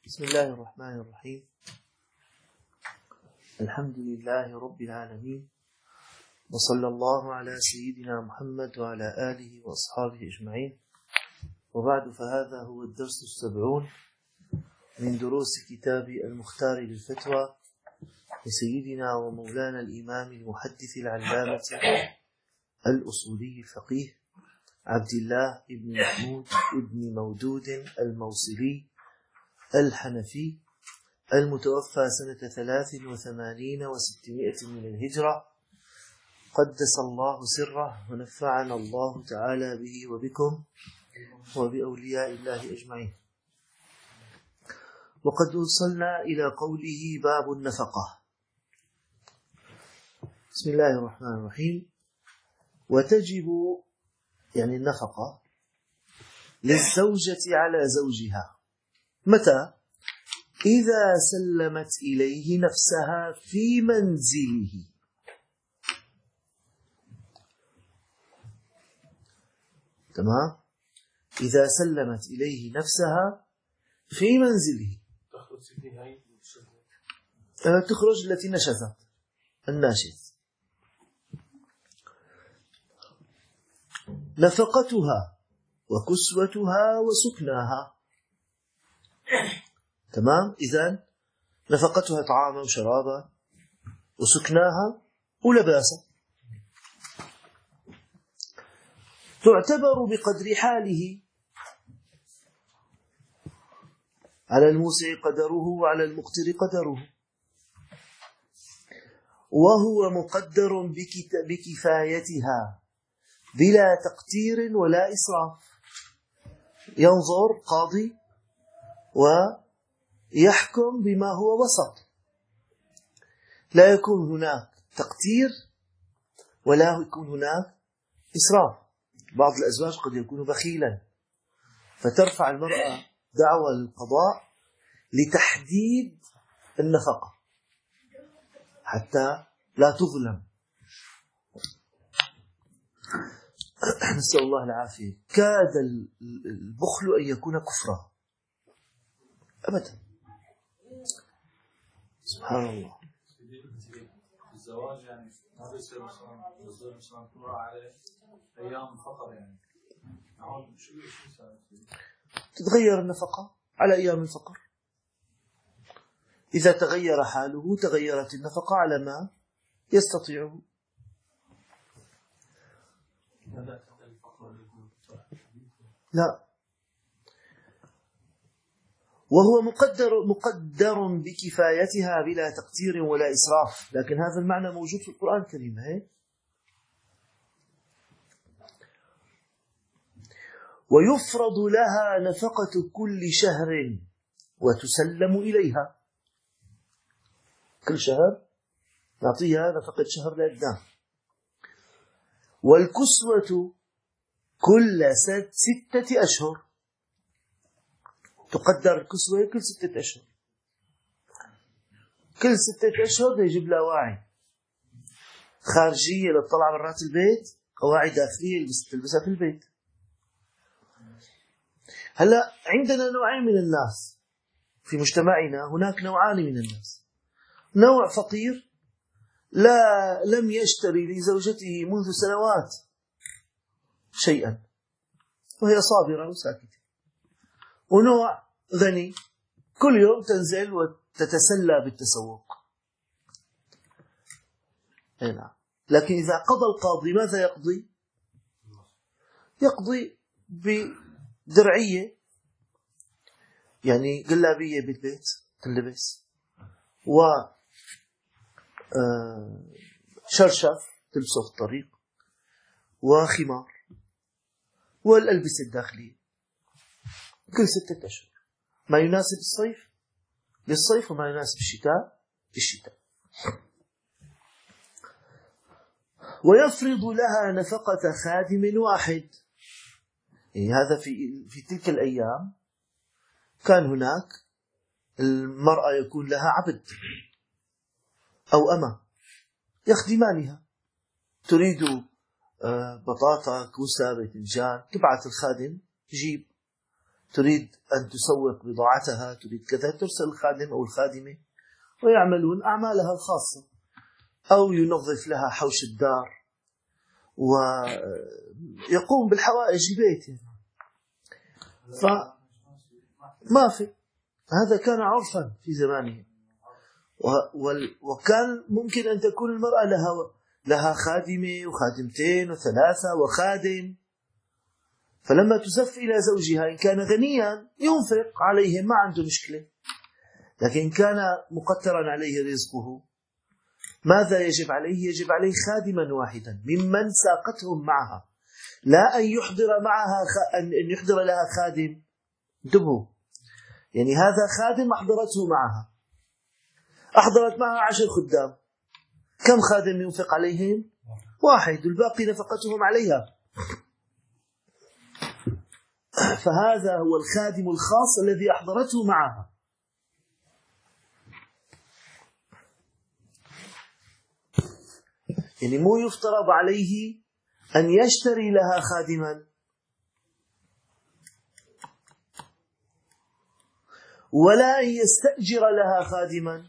بسم الله الرحمن الرحيم. الحمد لله رب العالمين، وصلى الله على سيدنا محمد وعلى آله وأصحابه أجمعين، وبعد، فهذا هو الدرس 70 من دروس كتاب المختار للفتوى لسيدنا ومولانا الإمام المحدث العلامة الأصولي الفقيه عبد الله بن محمود بن مودود الموصلي الحنفي، المتوفى سنة 83 و600 من الهجرة، قدس الله سره ونفعنا الله تعالى به وبكم وبأولياء الله أجمعين. وقد وصلنا إلى قوله باب النفقة. بسم الله الرحمن الرحيم. وتجب يعني النفقة للزوجة على زوجها متى؟ إذا سلمت إليه نفسها في منزله. تمام؟ إذا سلمت إليه نفسها في منزله تخرج التي نشزت الناشز. نفقتها وكسوتها وسكناها. تمام؟ إذن نفقتها طعاما وشرابا، وسكناها ولباسا. تعتبر بقدر حاله، على الموسع قدره وعلى المقتر قدره، وهو مقدر بكفايتها بلا تقتير ولا إسراف. ينظر قاضي ويحكم بما هو وسط، لا يكون هناك تقتير ولا يكون هناك إسراف. بعض الأزواج قد يكون بخيلا، فترفع المرأة دعوى للقضاء لتحديد النفقة حتى لا تظلم. نسأل الله العافية. كاد البخل أن يكون كفرا أبدا. سبحان الله. الزواج يعني هذا يصير مثلا تمر عليه أيام فقر، يعني شو تتغير النفقة على أيام الفقر. إذا تغير حاله تغيرت النفقة على ما يستطيعه. لا، وهو مقدر بكفايتها بلا تقتير ولا إسراف. لكن هذا المعنى موجود في القرآن الكريم. ويفرض لها نفقة كل شهر وتسلم إليها. كل شهر نعطيها نفقة شهر لقدام. والكسوة كل 6 أشهر. تقدر الكسوة كل 6 أشهر. كل 6 أشهر يجيب لها واعي خارجية للطلعة برات البيت، قواعي داخلية تلبسها في البيت. هلا عندنا نوعين من الناس في مجتمعنا. هناك نوعان من الناس. نوع فقير لم يشتري لزوجته منذ سنوات شيئا وهي صابرة وساكتة. ونوع غني كل يوم تنزل وتتسلى بالتسوق. نعم. لكن إذا قضى القاضي ماذا يقضي؟ يقضي بدرعية، يعني قلابية بالبيت تلبس، وشرشف تلبسه في الطريق، وخمار، والألبسة الداخلية كل 6 أشهر. ما يناسب الصيف للصيف، وما يناسب الشتاء للشتاء. ويفرض لها نفقة خادم واحد. يعني هذا في تلك الأيام كان هناك المرأة يكون لها عبد أو أمة يخدمانها. تريد بطاطا، كوسة، باذنجان، تبعث الخادم يجيب. تريد أن تسوق بضاعتها، تريد كذا، ترسل الخادم أو الخادمة ويعملون أعمالها الخاصة، أو ينظف لها حوش الدار ويقوم بالحوائج البيت. فما في، هذا كان عرفا في زمانه. وكان ممكن أن تكون المرأة لها خادمة وخادمتين وثلاثة وخادم، فلما تزف إلى زوجها إن كان غنيا ينفق عليهم ما عنده مشكلة، لكن كان مقترا عليه رزقه ماذا يجب عليه؟ يجب عليه خادما واحدا ممن ساقتهم معها، لا أن يحضر لها خادم. انتبهوا، يعني هذا خادم أحضرته معها، أحضرت معها 10 خدام، كم خادم ينفق عليهم؟ 1، والباقي نفقتهم عليها. فهذا هو الخادم الخاص الذي أحضرته معها. يعني مو يفترض عليه أن يشتري لها خادما ولا أن يستأجر لها خادما.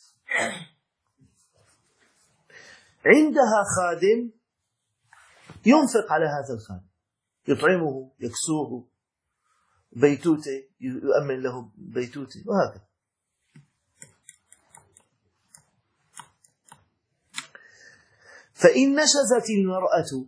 عندها خادم ينفق على هذا الخادم، يطعمه، يكسوه، بيتوته، يؤمن له بيتوته، وهكذا. فإن نشزت المرأة،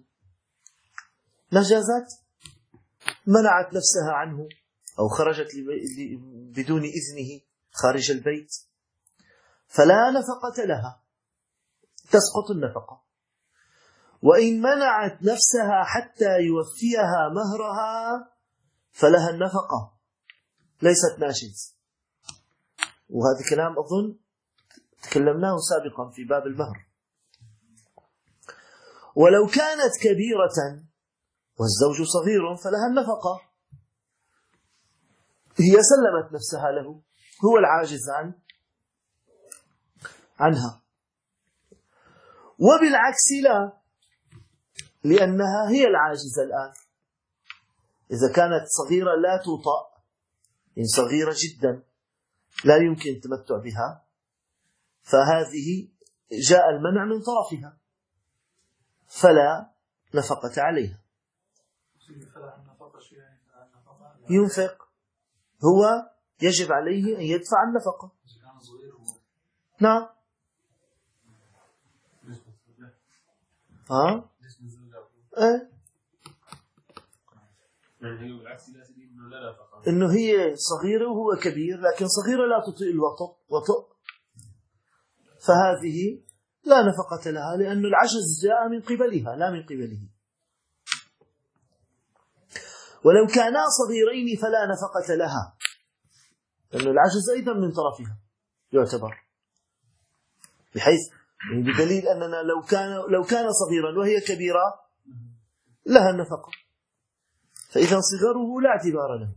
نشزت منعت نفسها عنه أو خرجت بدون إذنه خارج البيت، فلا نفقة لها، تسقط النفقة. وإن منعت نفسها حتى يوفيها مهرها فلها النفقة، ليست ناشز. وهذا كلام أظن تكلمناه سابقا في باب المهر. ولو كانت كبيرة والزوج صغير فلها النفقة، هي سلمت نفسها له، هو العاجز عنها. وبالعكس لا، لأنها هي العاجزة الآن. إذا كانت صغيرة لا توطأ، يعني صغيرة جدا لا يمكن التمتع بها، فهذه جاء المنع من طرفها فلا نفقة عليها. ينفق، هو يجب عليه أن يدفع النفقة. نعم. إنه هي صغيرة وهو كبير، لكن صغيرة لا تطيق الوطء، فهذه لا نفقة لها، لأن العجز جاء من قبلها لا من قبله. ولو كانا صغيرين فلا نفقة لها، لأن العجز أيضا من طرفها يعتبر، بحيث بدليل أننا لو كان صغيرا وهي كبيرة لها النفقة، فإذا صغره لا اعتبار له.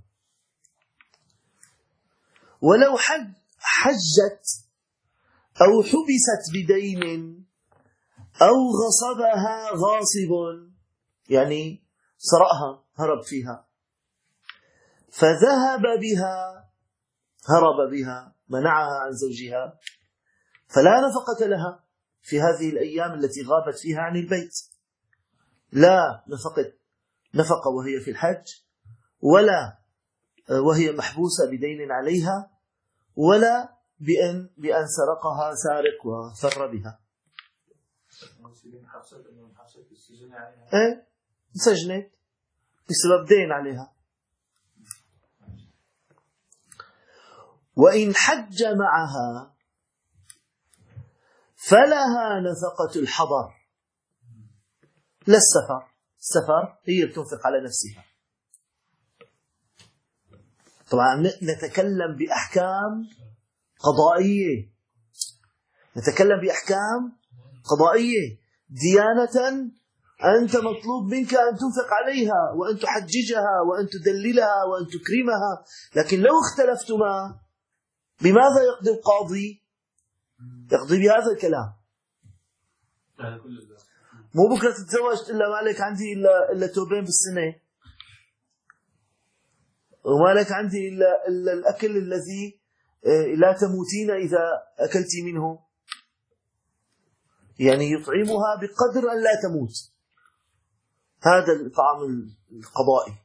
ولو حجت أو حبست بدين أو غصبها غاصب، يعني سرقها، هرب فيها، فذهب بها، هرب بها، منعها عن زوجها، فلا نفقة لها في هذه الأيام التي غابت فيها عن البيت. لا نفقة وهي في الحج، ولا وهي محبوسة بدين عليها، ولا بأن سرقها سارق وفر بها. سجنت بسبب دين عليها. وإن حج معها فلها نفقة الحضر لا السفر هي بتنفق على نفسها. طبعا نتكلم بأحكام قضائية، ديانة. أنت مطلوب منك أن تنفق عليها وأن تحججها وأن تدللها وأن تكرمها. لكن لو اختلفتما بماذا يقضي القاضي؟ يقضي بهذا الكلام. مو بكرة تتزوج إلا ما عليك عندي إلا توبين بالسنة، وما لك عندي إلا الأكل الذي لا تموتين إذا أكلت منه، يعني يطعمها بقدر أن لا تموت. هذا الطعام القضائي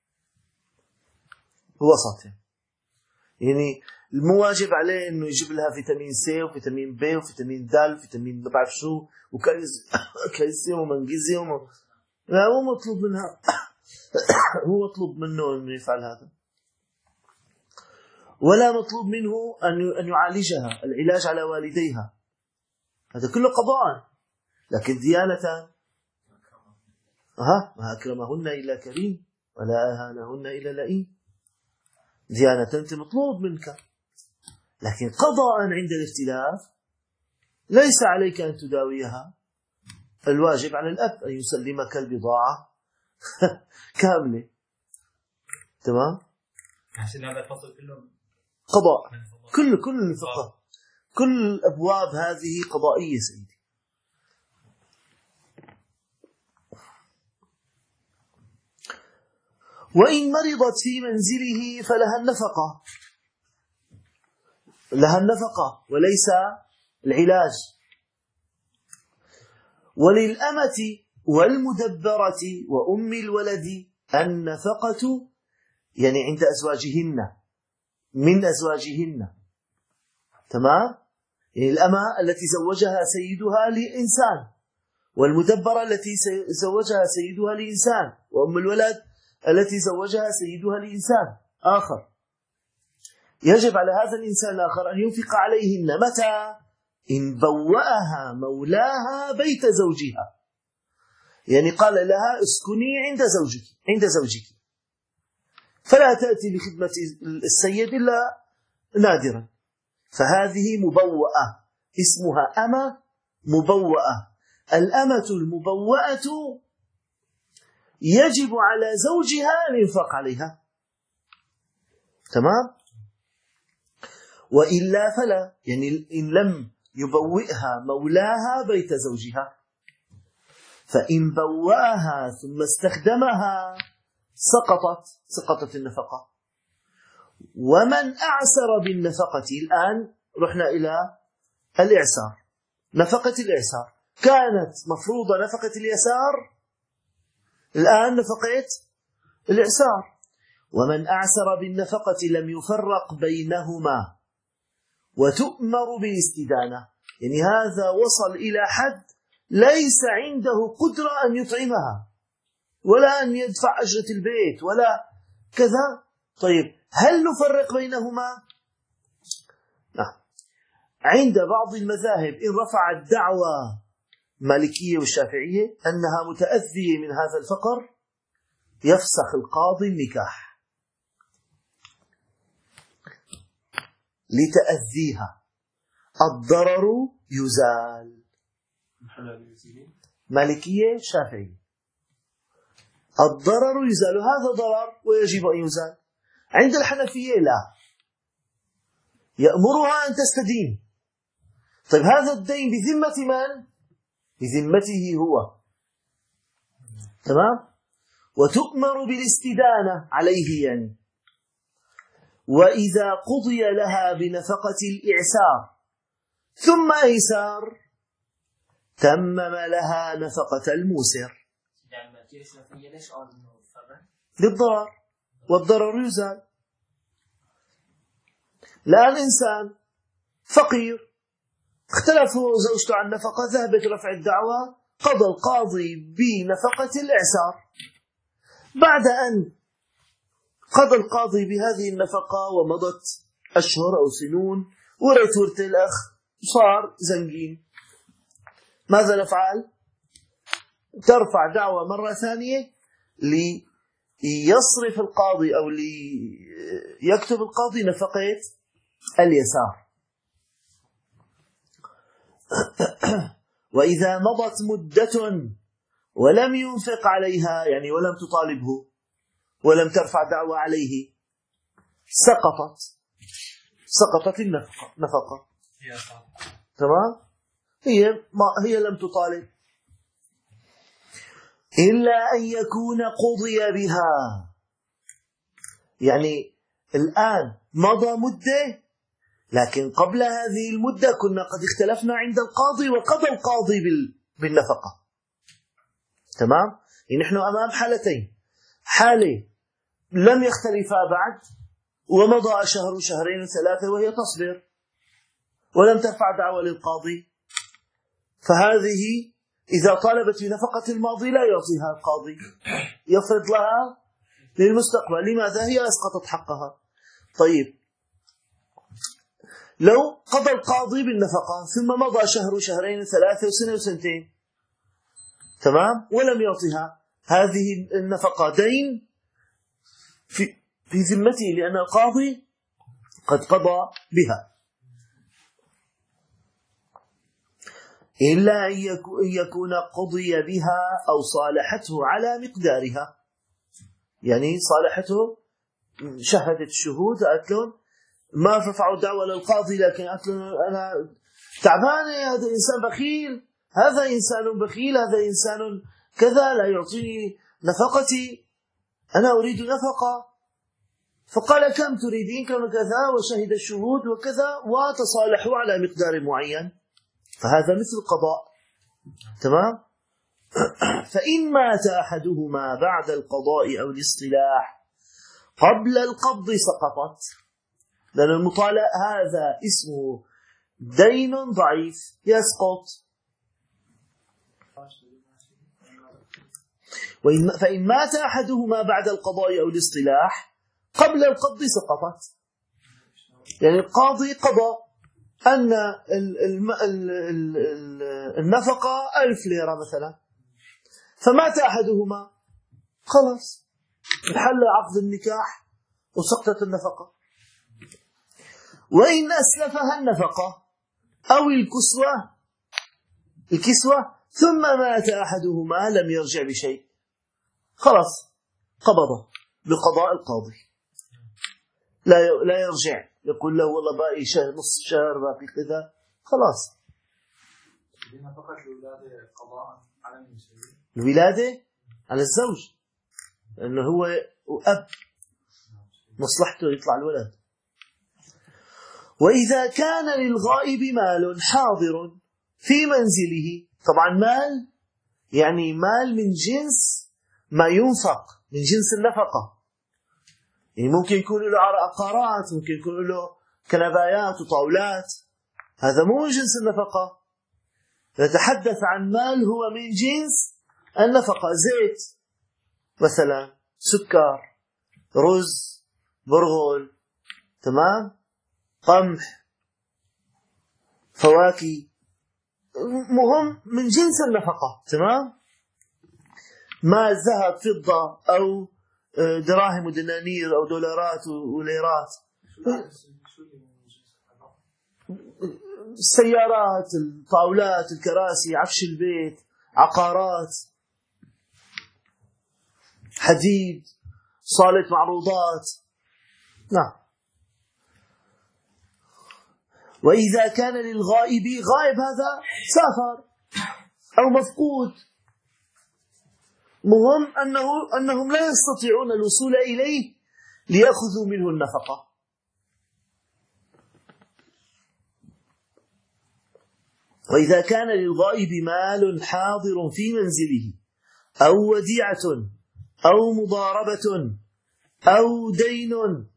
وسط، يعني المواجب عليه انه يجيب لها فيتامين سي وفيتامين بي وفيتامين د وفيتامين ما بعرف شو وكالسيوم ومغنيسيوم. لا، هو مطلوب منها هو مطلوب منه انه يفعل هذا، ولا مطلوب منه ان يعالجها، العلاج على والديها، هذا كله قضاء. لكن ديانة ما أكرمهن إلا كريم ولا أهانهن إلا لئيم. ديانة أنت مطلوب منك، لكن قضاء عند الاختلاف ليس عليك أن تداويها. الواجب على الأب أن يسلمك البضاعة كاملة. تمام؟ عشان هذا الفصل كله قضاء، كل الفقه، كل الأبواب هذه قضائية سيدي. وإن مرضت في منزله فلها النفقة، لها النفقة وليس العلاج. وللأمة والمدبرة وأم الولد النفقة، يعني عند أزواجهن، من أزواجهن. تمام؟ يعني الأمة التي زوجها سيدها لإنسان، والمدبرة التي زوجها سيدها لإنسان، وأم الولد التي زوجها سيدها لإنسان آخر. يجب على هذا الإنسان الآخر أن ينفق عليهن متى؟ إن بوأها مولاها بيت زوجها، يعني قال لها اسكني عند زوجك، فلا تأتي بخدمة السيد إلا نادرا. فهذه مبوأة، اسمها أمة مبوأة. الأمة المبوأة يجب على زوجها الإنفاق عليها. تمام؟ وإلا فلا، يعني إن لم يبوئها مولاها بيت زوجها، فإن بوأها ثم استخدمها سقطت النفقة. ومن أعسر بالنفقة، الآن رحنا إلى الإعسار. نفقة الإعسار كانت مفروضة، نفقة اليسار، الآن نفقة الإعسار. ومن أعسر بالنفقة لم يفرق بينهما وتؤمر بالاستدانة، يعني هذا وصل إلى حد ليس عنده قدرة أن يطعمها ولا أن يدفع أجرة البيت ولا كذا. طيب هل نفرق بينهما؟ نعم. عند بعض المذاهب إن رفع الدعوى المالكية والشافعية أنها متأذية من هذا الفقر، يفسخ القاضي النكاح لتأذيها، الضرر يزال. مالكية شافعية، الضرر يزال، هذا ضرر ويجب أن يزال. عند الحنفية لا، يأمرها أن تستدين. طيب هذا الدين بذمة من؟ بذمته هو. تمام؟ وتؤمر بالاستدانة عليه يعني. وإذا قضي لها بنفقة الإعسار ثم أيسار تمم لها نفقة الموسر للضرر، والضرر يزال. الآن إنسان فقير اختلف هو وزوجته عن نفقة، ذهبت رفع الدعوى، قضى القاضي بنفقة الإعسار. بعد أن قضى القاضي بهذه النفقة ومضت أشهر أو سنون ورث الأخ صار زنجين، ماذا نفعل؟ ترفع دعوى مرة ثانية ليصرف القاضي أو ليكتب القاضي نفقة اليسار. وإذا مضت مدة ولم ينفق عليها، يعني ولم تطالبه ولم ترفع دعوى عليه، سقطت النفقة. تمام؟ هي لم تطالب، إلا أن يكون قضي بها، يعني الآن مضى مدة، لكن قبل هذه المدة كنا قد اختلفنا عند القاضي وقضى القاضي بالنفقة. تمام؟ يعني نحن أمام حالتين: حالة لم يختلفا بعد ومضى شهر شهرين ثلاثة وهي تصبر ولم ترفع دعوى للقاضي، فهذه إذا طالبت بنفقة الماضي لا يعطيها القاضي، يفرض لها للمستقبل. لماذا؟ هي أسقطت حقها. طيب، لو قضى القاضي بالنفقة ثم مضى شهر شهرين ثلاثة وسنة وسنتين، تمام، ولم يعطيها، هذه النفقة دين في ذمته، لأن القاضي قد قضى بها، إلا أن يكون قضي بها أو صالحته على مقدارها. يعني صالحته، شهدت الشهود، قالت لهم ما رفعوا دعوة للقاضي، لكن قالت لهم أنا تعبانة، هذا إنسان بخيل، هذا إنسان بخيل، هذا إنسان كذا، لا يعطيني نفقتي، أنا أريد نفقة. فقال كم تريدين؟ كم كذا، وشهد الشهود وكذا، وتصالحوا على مقدار معين، فهذا مثل القضاء. تمام؟ فإن مات أحدهما بعد القضاء أو الاصطلاح قبل القبض سقطت، لأن المطالع هذا اسمه دين ضعيف يسقط. فإن مات أحدهما بعد القضاء أو الاصطلاح قبل القبض سقطت، يعني القاضي قضى أن النفقة 1000 ليرة مثلا، فمات أحدهما، خلاص انحل عقد النكاح وسقطت النفقة. وإن أسلفها النفقة أو الكسوة ثم مات أحدهما لم يرجع بشيء، خلاص قبضه بقضاء القاضي، لا يرجع يقول له والله باقي شهر، نصف شهر، باقي كذا، خلاص. فقط الولادة قضاء على المسلمين، الولادة على الزوج، لأنه هو أب، مصلحته يطلع الولد. وإذا كان للغائب مال حاضر في منزله، طبعا مال يعني مال من جنس ما ينفق، من جنس النفقة، يعني ممكن يكون له عقارات، ممكن يكون له كنبايات وطاولات، هذا مو من جنس النفقة. نتحدث عن مال هو من جنس النفقة: زيت مثلا، سكر، رز، برغل، تمام، قمح، فواكه، مهم من جنس النفقة. تمام. مال ذهب، فضة، أو دراهم ودنانير أو دولارات وليرات، السيارات، الطاولات، الكراسي، عفش البيت، عقارات، حديد، صالة معروضات. نعم. وإذا كان للغائب، غائب هذا سافر أو مفقود، مهم أنهم لا يستطيعون الوصول إليه ليأخذوا منه النفقة. وإذا كان للغائب مال حاضر في منزله أو وديعة أو مضاربة أو دين،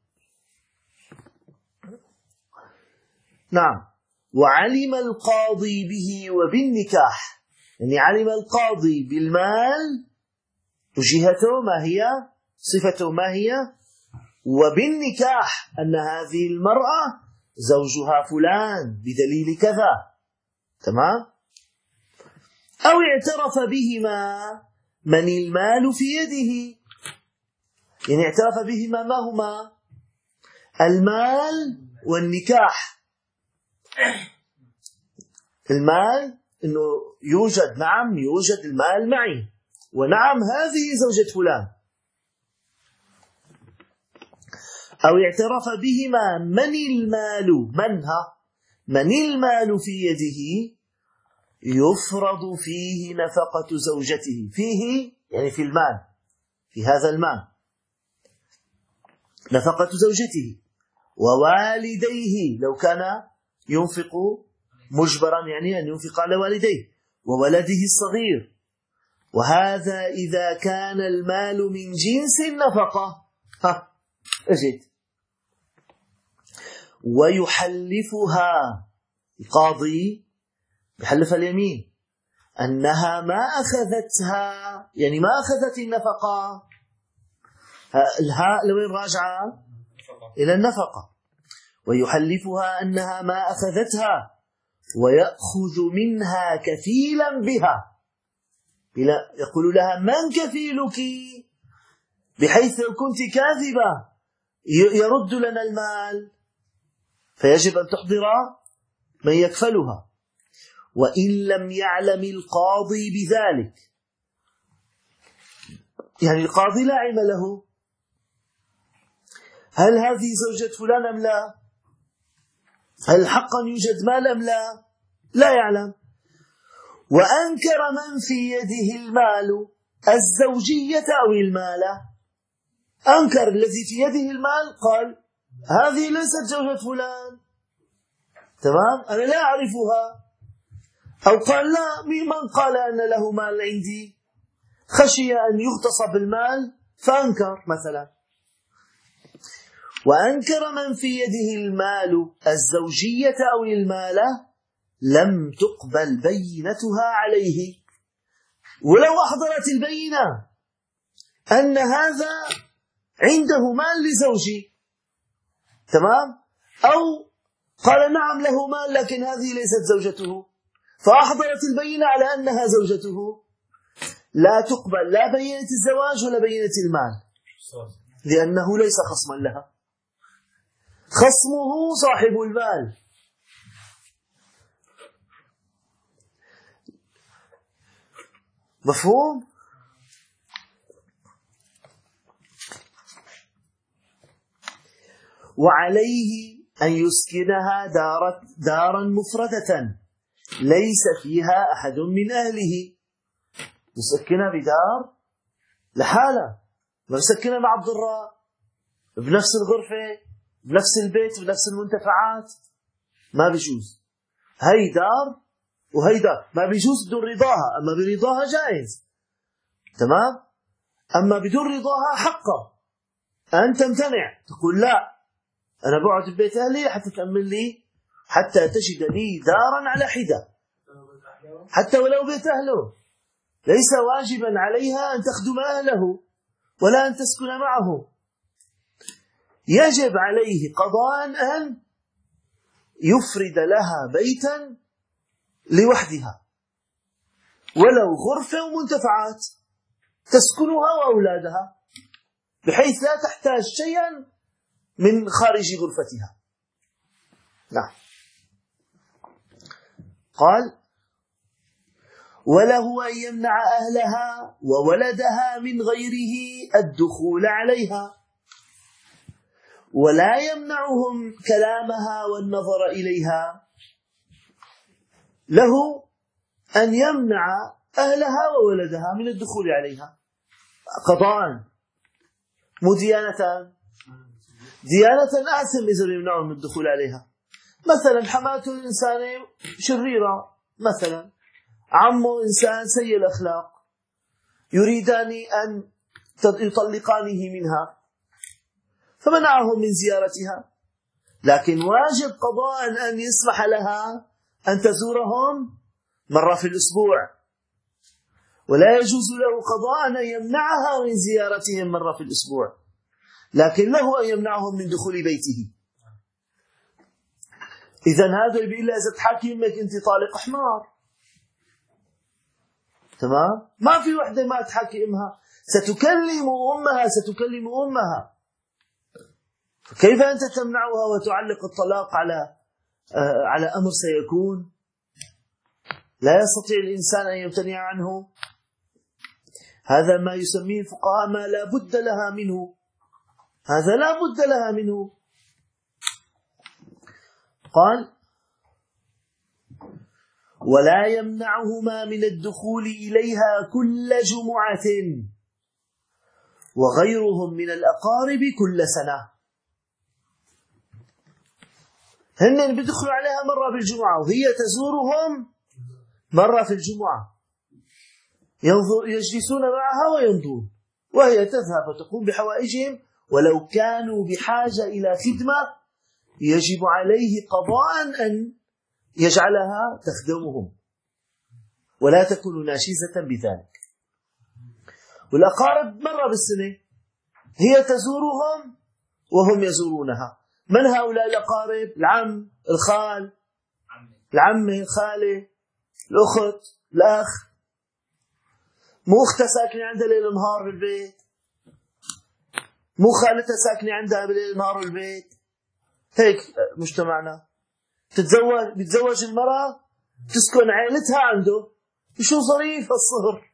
نعم، وعلم القاضي به وبالنكاح، يعني علم القاضي بالمال وجهته ما هي، صفته ما هي، وبالنكاح أن هذه المرأة زوجها فلان بدليل كذا. تمام. أو اعترف بهما من المال في يده، يعني اعترف بهما، ما هما؟ المال والنكاح. المال إنه يوجد، نعم يوجد المال معي، ونعم هذه زوجة فلان. أو اعترف بهما من المال، منها، من المال في يده يفرض فيه نفقة زوجته، فيه يعني في المال، في هذا المال. نفقة زوجته ووالديه لو كان ينفق مجبرا يعني أن ينفق على والديه وولده الصغير، وهذا إذا كان المال من جنس النفقة. أجد ويحلفها القاضي يحلف اليمين أنها ما أخذتها، يعني ما أخذت النفقة. الهاء لوين راجعة؟ إلى النفقة. ويحلفها أنها ما أخذتها ويأخذ منها كفيلا بها، يقول لها من كفيلك، بحيث لو كنت كاذبة يرد لنا المال، فيجب أن تحضر من يكفلها. وإن لم يعلم القاضي بذلك، يعني القاضي لا علم له هل هذه زوجة فلان أم لا، هل حقا يوجد مال أم لا، لا يعلم. وأنكر من في يده المال الزوجية أو المال، أنكر الذي في يده المال، قال هذه ليست زوجة فلان، تمام، أنا لا أعرفها. أو قال لا، من قال أن له مال عندي، خشي أن يغتصب المال فأنكر مثلا. وأنكر من في يده المال الزوجية أو المال لم تقبل بينتها عليه، ولو أحضرت البينة أن هذا عنده مال لزوجي، تمام، أو قال نعم له مال لكن هذه ليست زوجته، فأحضرت البينة على أنها زوجته، لا تقبل لا بينة الزواج ولا بينة المال، لأنه ليس خصما لها، خصمه صاحب المال. مفهوم؟ وعليه أن يسكنها دارا مفردة ليس فيها أحد من أهله، يسكنها بدار لحالة، ما يسكنها مع الضراء بنفس الغرفة بنفس البيت بنفس المنتفعات، ما بيجوز. هي دار وهي دار، ما بيجوز بدون رضاها، أما برضاها جائز، تمام. أما بدون رضاها حقا أن تمتنع، تقول لا أنا بقعد ببيت أهلي حتى تأمن لي، حتى تجد لي دارا على حدة، حتى ولو بيت أهله، ليس واجبا عليها أن تخدم أهله ولا أن تسكن معه، يجب عليه قضاء أن يفرد لها بيتا لوحدها ولو غرفة ومنتفعات تسكنها وأولادها، بحيث لا تحتاج شيئا من خارج غرفتها. نعم. قال وله أن يمنع أهلها وولدها من غيره الدخول عليها، ولا يمنعهم كلامها والنظر إليها، له أن يمنع أهلها وولدها من الدخول عليها قضاء، مديانة، ديانة أعسم إذا يمنعهم من الدخول عليها. مثلا حماته إنسانة شريرة، مثلا عمه إنسان سيء الأخلاق، يريدان أن يطلقانه منها، فمنعهم من زيارتها، لكن واجب قضاء أن يسمح لها أن تزورهم مرة في الأسبوع، ولا يجوز له قضاء أن يمنعها من زيارتهم مرة في الأسبوع، لكن له أن يمنعهم من دخول بيته. إذن هذا بيقول لها إذا تحاكي أمك أنت طالق حمار، تمام، ما في وحدة ما تحاكي أمها، ستكلم أمها، فكيف أنت تمنعها وتعلق الطلاق على أمر سيكون لا يستطيع الإنسان أن يمتنع عنه؟ هذا ما يسميه الفقهاء ما لا بد لها منه، هذا لا بد لها منه. قال ولا يمنعهما من الدخول إليها كل جمعة وغيرهم من الأقارب كل سنة. هن بيدخلوا عليها مرة بالجمعة وهي تزورهم مرة في الجمعة، يجلسون معها ويمضون، وهي تذهب وتقوم بحوائجهم، ولو كانوا بحاجة إلى خدمة يجب عليه قضاء أن يجعلها تخدمهم ولا تكون ناشزة بذلك. والأقارب مرة بالسنة هي تزورهم وهم يزورونها. من هؤلاء الأقارب؟ العم، الخال، العمة، الخالة، الأخت، الأخ. مو أختها ساكنة عندها ليل نهار بالبيت، مو خالتها ساكنة عندها بالليل نهار بالبيت. هيك مجتمعنا. بتتزوج المرأة تسكن عائلتها عنده. شو ظريف الصهر.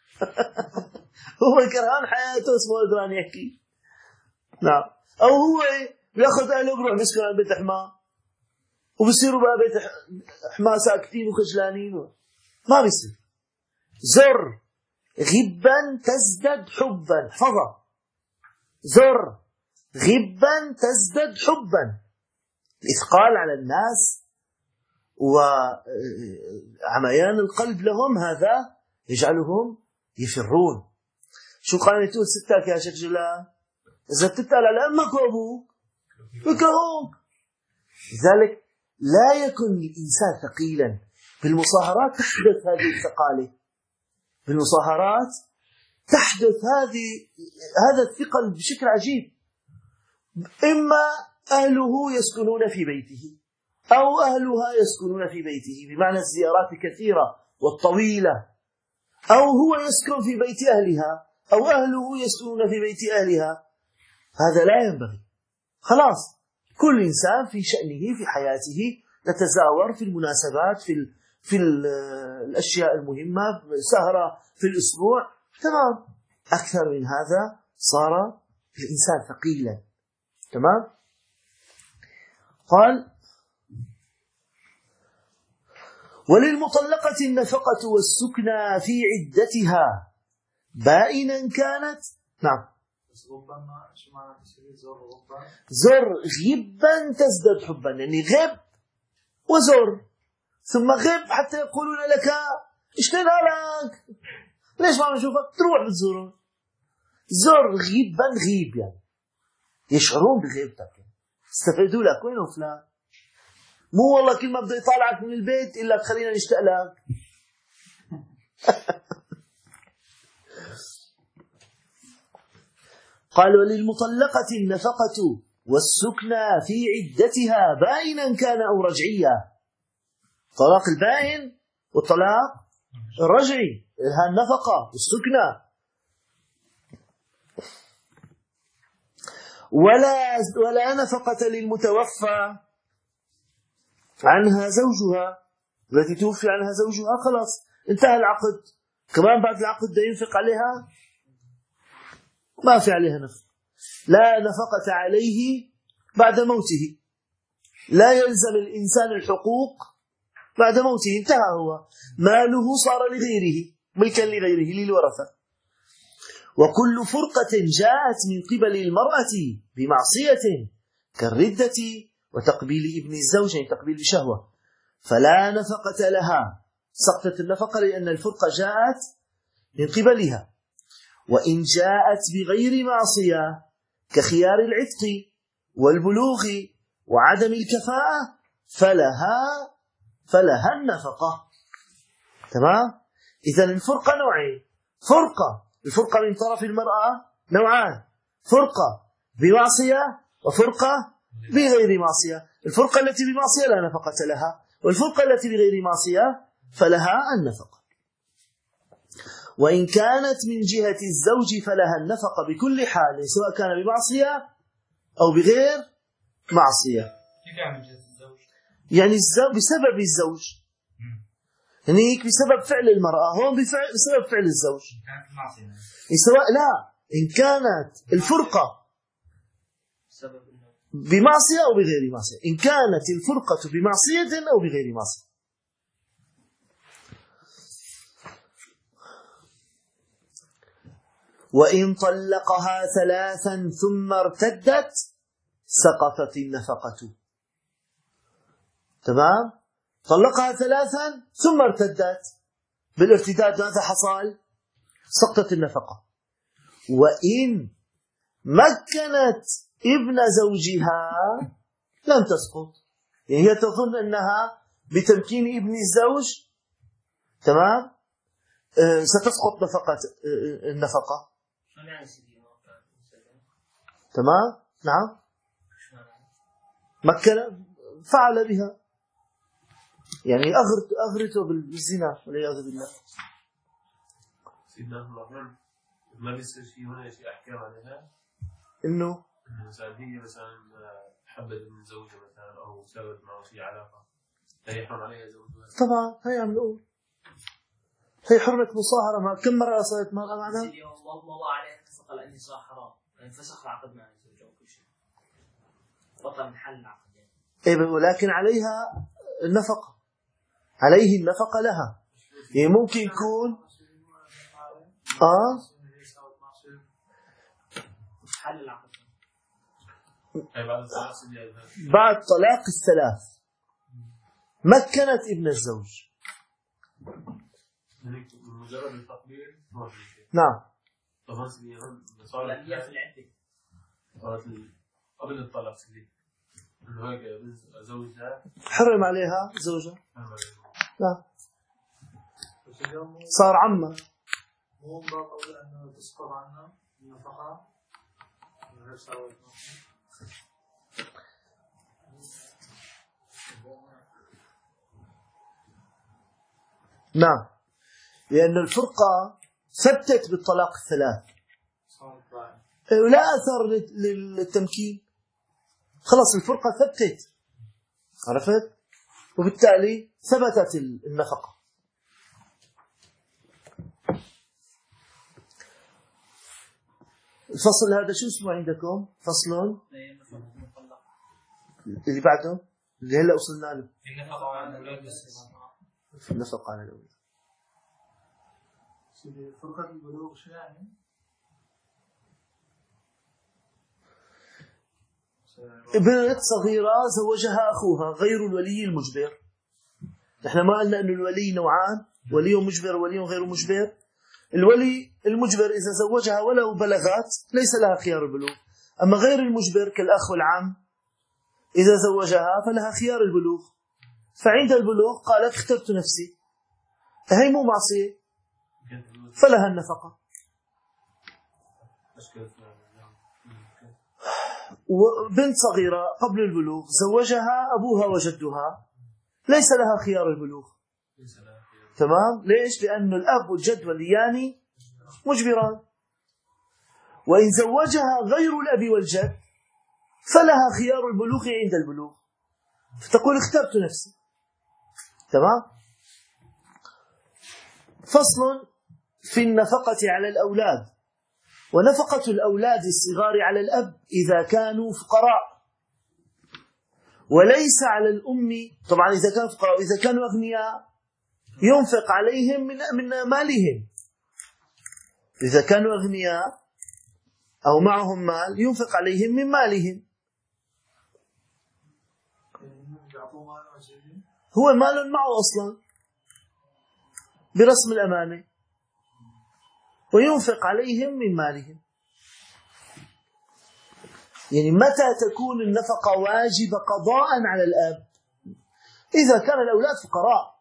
هو كرهان حياته اسمه قدران يحكي. نعم. أو هو بياخذ أهله بروح بيسكن عند بيت حماه وبصيروا بقى بيت حماه ساكتين وخجلانين ما بيصير. زر غبا تزدد حبا. احفظها. زر غبا تزدد حبا. الإثقال على الناس وعميان القلب لهم هذا يجعلهم يفرون. شو قال تقول ستك يا شيخ جلال؟ إذا بتتقل على أمك وأبوك بكرهوك. لذلك لا يكن الإنسان ثقيلا. بالمصاهرات تحدث هذه الثقالة. بالمصاهرات تحدث هذا الثقل بشكل عجيب. إما أهله يسكنون في بيته أو أهلها يسكنون في بيته، بمعنى الزيارات الكثيرة والطويلة، أو هو يسكن في بيت أهلها أو أهله يسكنون في بيت أهلها. هذا لا ينبغي. خلاص، كل إنسان في شأنه في حياته، نتزاور في المناسبات، في الأشياء المهمة، سهرة في الأسبوع، تمام. أكثر من هذا صار الإنسان ثقيلا. تمام. قال: وللمطلقة النفقة والسكنى في عدتها بائنا كانت. نعم. زر غبا تزدد حبا، يعني غب وزر، ثم غب حتى يقولون لك ايش لك، ليش ما نشوفك، تروح بتزوره. زر غبا، غيب يعني يشعرون بغيبتك، استفيدوا لك. وينه فلان؟ مو والله كل ما بده يطالعك من البيت إلا تخلينا نشتاق لك. قال: وللمطلقة النفقة والسكنى في عدتها بائنا كان أو رجعيا. طلاق البائن والطلاق الرجعي لها النفقة والسكنى. ولا نفقة للمتوفى عنها زوجها، التي توفي عنها زوجها، خلاص انتهى العقد، كمان بعد العقد ده ينفق عليها، ما في عليها نفقة. لا نفقة عليه بعد موته، لا يلزم الإنسان الحقوق بعد موته، انتهى، هو ماله صار لغيره، ملكا لغيره، للورثة. وكل فرقة جاءت من قبل المرأة بمعصية كالردة وتقبيل ابن الزوج، يعني تقبيل بشهوة، فلا نفقة لها، سقطت النفقة لأن الفرقة جاءت من قبلها. وإن جاءت بغير معصية كخيار العتق والبلوغ وعدم الكفاءة فلها النفقة. تمام. إذن الفرقة نوعين: الفرقة من طرف المرأة نوعان: فرقة بمعصية وفرقة بغير معصية. الفرقة التي بمعصية لا نفقة لها، والفرقة التي بغير معصية فلها النفقة. وإن كانت من جهة الزوج فلها النفقة بكل حال، سواء كان بمعصية أو بغير معصية. يعني بسبب الزوج، هنيك بسبب فعل المرأة، هون بسبب فعل الزوج. سواء لا، إن كانت الفرقة بمعصية أو بغير معصية، إن كانت الفرقة بمعصية أو بغير معصية. وإن طلقها 3 ثم ارتدت سقطت النفقة. تمام؟ طلقها 3 ثم ارتدت. بالارتداد ماذا حصل؟ سقطت النفقة. وإن مكنت ابن زوجها لم تسقط. يعني هي تظن أنها بتمكين ابن الزوج، تمام، ستسقط النفقة. تمام؟ نعم. مكن فعل بها، يعني أغرته بالزنا والعياذ بالله. سيدنا ما بيصير شيء هنا شيء أحكام عليها إنه مثلا هي مثلا حبت من زوجها مثلا أو سوت معه شيء علاقة، لا يحرم عليها زوجها. طبعا هي عم نقول هي حرمة مصاهرة. ما كم مرة صارت مرة معنا؟ الله عليه فسق لأني صار حرام، يعني فسخ العقد مع الزوجة وكل شيء، بطل محل العقد يعني. إيه، ولكن عليها النفقة، عليه النفقة لها. يعني ممكن يكون حل العقد بعد طلاق 3 مكنت ابن الزوج. مجرد التقبيل. نعم. طبعا صارت في العدة قبل الطلاق سيدي إنه هيك زوجها حرم عليها زوجها. لا صار عمها. مو بقول أنه تسقط عنه النفقة. نعم، لأن الفرقة ثبتت بالطلاق 3 ولا أثر للتمكين. خلاص الفرقة ثبتت، عرفت؟ وبالتالي ثبتت النفقة. الفصل هذا شو اسمه عندكم؟ فصل اللي بعده اللي هلا وصلنا له، النفقة على الأولاد. النفقة على الأولاد. فرقة البلوغ شو يعني؟ بنت صغيرة زوجها أخوها غير الولي المجبر. نحن ما قلنا أن الولي نوعان، ولي مجبر وولي غير مجبر. الولي المجبر إذا زوجها ولو بلغت ليس لها خيار البلوغ، أما غير المجبر كالأخ والعم إذا زوجها فلها خيار البلوغ. فعند البلوغ قالت اخترت نفسي، فهي مو معصية، فلها النفقة. وبنت صغيرة قبل البلوغ زوجها أبوها وجدها ليس لها خيار البلوغ. تمام؟ ليش؟ لأن الأب والجد والليان مجبران. وإن زوجها غير الأب والجد فلها خيار البلوغ عند البلوغ، فتقول اخترت نفسي. تمام؟ فصل في النفقة على الأولاد. ونفقة الأولاد الصغار على الأب إذا كانوا فقراء، وليس على الأم. طبعا إذا كانوا فقراء، إذا كانوا أغنياء ينفق عليهم من مالهم. إذا كانوا أغنياء أو معهم مال ينفق عليهم من مالهم. هو مال معه أصلا برسم الأمانة، وينفق عليهم من مالهم. يعني متى تكون النفقة واجبة قضاء على الأب؟ إذا كان الأولاد فقراء.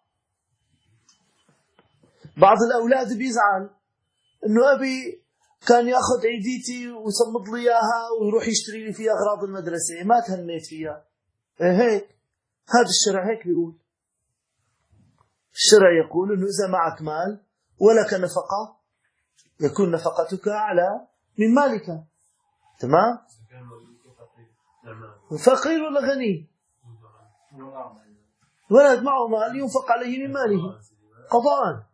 بعض الأولاد بيزعل إنه أبي كان يأخذ عيديتي ويصمد لي إياها ويروح يشتري لي فيها أغراض المدرسة، ما تهنيت فيها. هيك هذا الشرع هيك بيقول. الشرع يقول إنه إذا معك مال ولك نفقة يكون نفقتك على من مالك. تمام؟ فقير ولا غني؟ ولد معه مال ينفق عليه من ماله قضاء.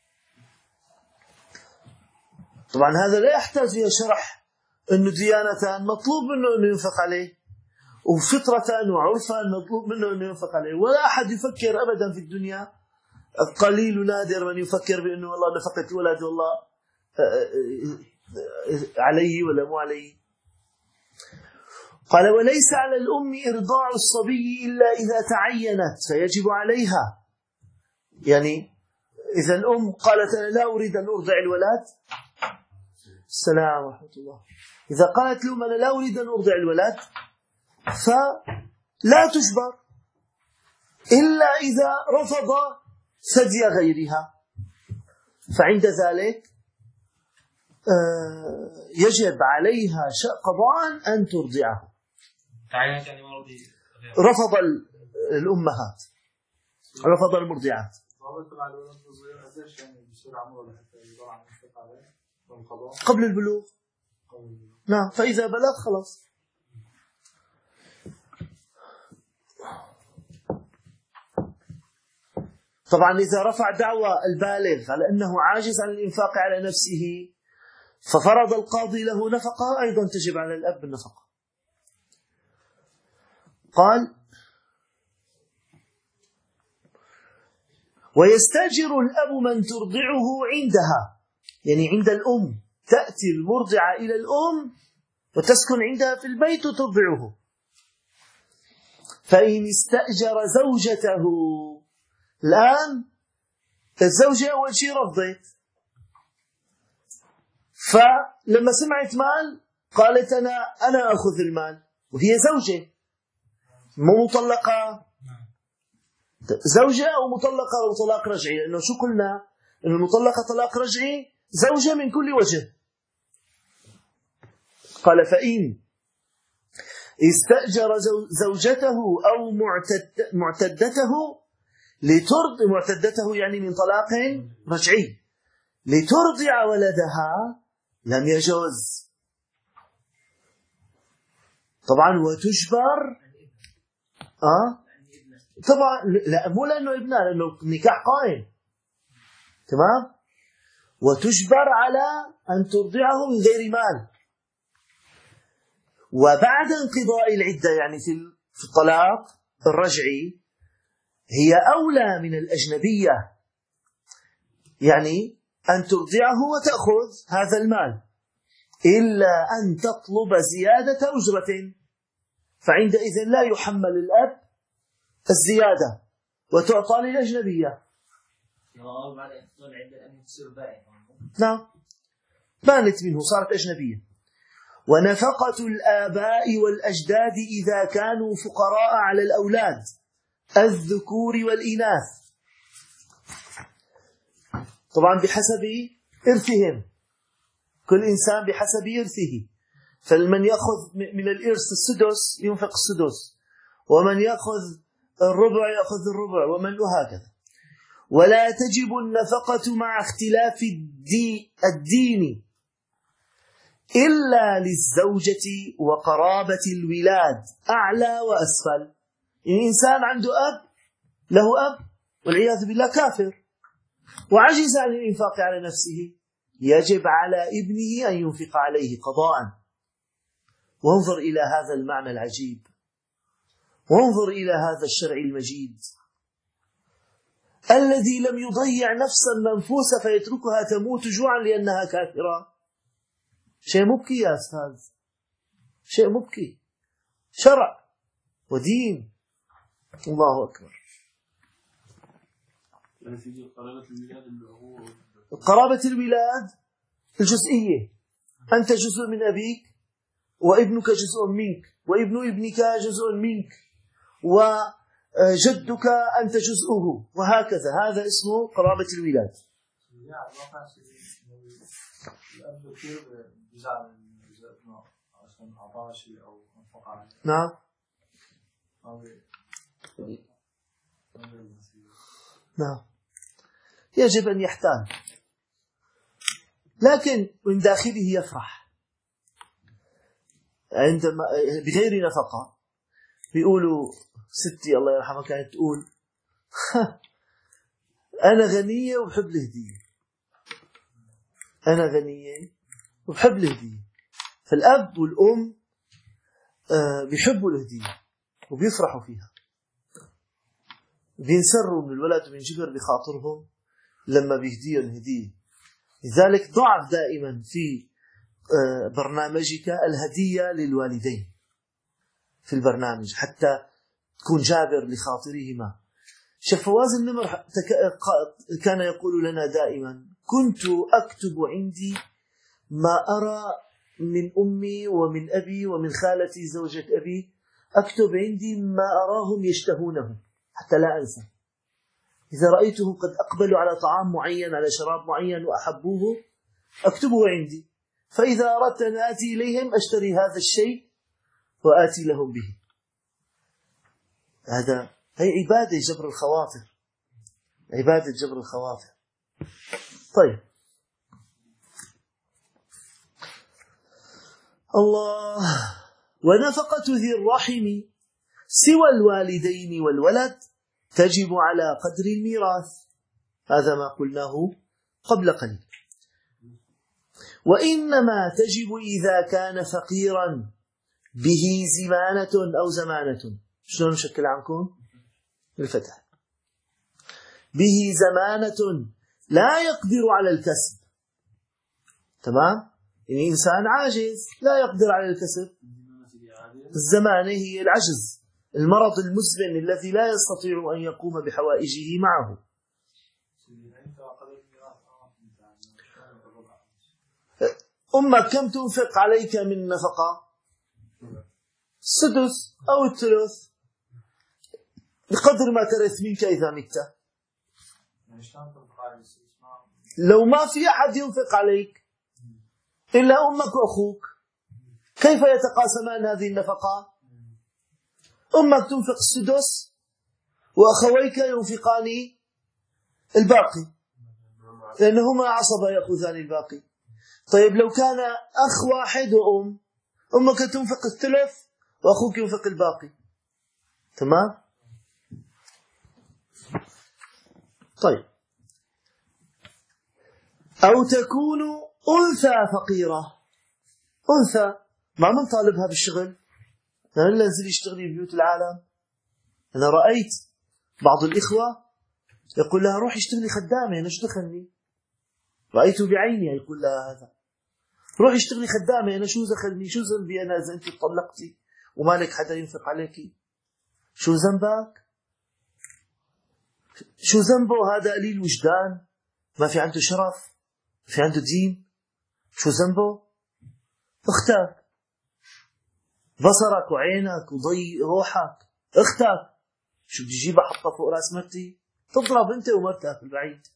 طبعا هذا لا يحتاج إلى شرح أنه ديانة مطلوب منه أنه ينفق عليه، وفطرة وعرفا مطلوب منه أنه ينفق عليه. ولا أحد يفكر أبدا في الدنيا، قليل ونادر من يفكر بأنه والله نفقة الولد والله عليه ولا مو عليه. قال وليس على الأم إرضاع الصبي إلا إذا تعينت فيجب عليها. يعني إذا الأم قالت أنا لا أريد أن أرضع الولد، السلام ورحمة الله، إذا قالت الأم أنا لا أريد أن أرضع الولد فلا تجبر إلا إذا رفض ثدي غيرها، فعند ذلك يجب عليها قضاء أن ترضعه. رفض الأمهات، رفض المرضعات. قبل البلوغ، نعم، فإذا بلغ خلاص. طبعا إذا رفع دعوى البالغ على أنه عاجز عن الإنفاق على نفسه ففرض القاضي له نفقة، أيضا تجب على الأب النفقة. قال ويستأجر الأب من ترضعه عندها، يعني عند الأم، تأتي المرضعة إلى الأم وتسكن عندها في البيت وترضعه. فإن استأجر زوجته، الآن الزوجة أول شيء رفضت، فلما سمعت مال قالت أنا أخذ المال، وهي زوجة مو مطلقة، زوجة أو مطلقة أو طلاق رجعي، لأنه شو قلنا؟ إن المطلقة طلاق رجعي زوجة من كل وجه. قال فإن استأجر زوجته أو معتدته معتدته يعني من طلاق رجعي لترضع ولدها لم يجوز. طبعا وتجبر طبعا لا، مو لأنه ابنها، لأنه النكاح قائم، تمام، وتجبر على أن ترضعه من غير مال. وبعد انقضاء العدة، يعني في الطلاق الرجعي، هي أولى من الأجنبية، يعني أن ترضعه وتأخذ هذا المال، إلا أن تطلب زيادة أجرة، فعندئذ لا يحمل الأب الزيادة وتعطى للأجنبية. نعم، بانت منه، صارت أجنبية. ونفقة الآباء والأجداد إذا كانوا فقراء على الأولاد الذكور والإناث، طبعا بحسب إرثهم، كل إنسان بحسب إرثه، فمن يأخذ من الإرث السدس ينفق السدس، ومن يأخذ الربع يأخذ الربع، ومن وهكذا. ولا تجب النفقة مع اختلاف الدين إلا للزوجة وقرابة الولاد أعلى وأسفل. يعني إنسان عنده أب، له أب والعياذ بالله كافر وعجز عن الإنفاق على نفسه، يجب على ابنه أن ينفق عليه قضاء. وانظر إلى هذا المعنى العجيب، وانظر إلى هذا الشرع المجيد الذي لم يضيع نفسا منفوسة فيتركها تموت جوعا لأنها كافرة. شيء مبكي يا أستاذ، شيء مبكي. شرع ودين، الله أكبر. قرابة الولاد الجزئية، أنت جزء من أبيك، وابنك جزء منك، وابن ابنك جزء منك، وجدك أنت جزءه، وهكذا. هذا اسمه قرابة الولاد. نعم، نعم، يجب أن يحتال، لكن من داخله يفرح عندما بغير نفقة. بيقولوا ستي الله يرحمها كانت تقول أنا غنية وبحب الهدية، أنا غنية وبحب الهدية. فالأب والأم بيحبوا الهدية وبيفرحوا فيها، بينسروا من الولد وبينجبر بخاطرهم لما بيهديهم الهدية. لذلك ضع دائما في برنامجك الهدية للوالدين، في البرنامج حتى تكون جابر لخاطرهما. شيخ فواز النمر كان يقول لنا دائما: كنت أكتب عندي ما أرى من أمي ومن أبي ومن خالتي زوجة أبي، أكتب عندي ما أراهم يشتهونه حتى لا أنسى. إذا رأيته قد أقبلوا على طعام معين على شراب معين وأحبوه أكتبه عندي، فإذا أردت أن آتي إليهم أشتري هذا الشيء وآتي لهم به. هي عبادة جبر الخواطر، عبادة جبر الخواطر. طيب، الله. ونفقة ذي الرحم سوى الوالدين والولد تجب على قدر الميراث، هذا ما قلناه قبل قليل. وإنما تجب إذا كان فقيرا به زمانة أو زمانة. شلون نشكل عنكم؟ بالفتح. به زمانة لا يقدر على الكسب. تمام؟ يعني إنسان عاجز لا يقدر على الكسب. الزمانة هي العجز، المرض المزمن الذي لا يستطيع أن يقوم بحوائجه معه. أمك كم تنفق عليك من نفقة؟ السدس أو الثلث بقدر ما ترث منك إذا مت. لو ما في أحد ينفق عليك إلا أمك وأخوك، كيف يتقاسمان هذه النفقة؟ أمك تنفق السدس وأخويك ينفقان الباقي، لأنهما عصبة يأخذان الباقي. طيب لو كان أخ واحد وأم، أمك تنفق الثلث وأخوك ينفق الباقي. تمام؟ طيب، أو تكون أنثى فقيرة. أنثى ما من طالبها بالشغل، لا ننزل يشتغلي ببيوت العالم. أنا رأيت بعض الإخوة يقول لها روح اشتغلي خدامة، أنا شو دخلني؟ رأيته بعيني يقول لها هذا، روح اشتغلي خدامة، أنا شو دخلني؟ شو ذنبي أنا إذا أنت طلقتي ومالك حدا ينفق عليكي؟ شو ذنبك؟ شو ذنبه هذا؟ قليل وجدان، ما في عنده شرف، ما في عنده دين. شو ذنبه؟ أختك، بصرك وعينك وضي روحك، أختك شو بدي أجيبها حطها فوق راس مرتي؟ تضرب أنت ومرتك البعيد.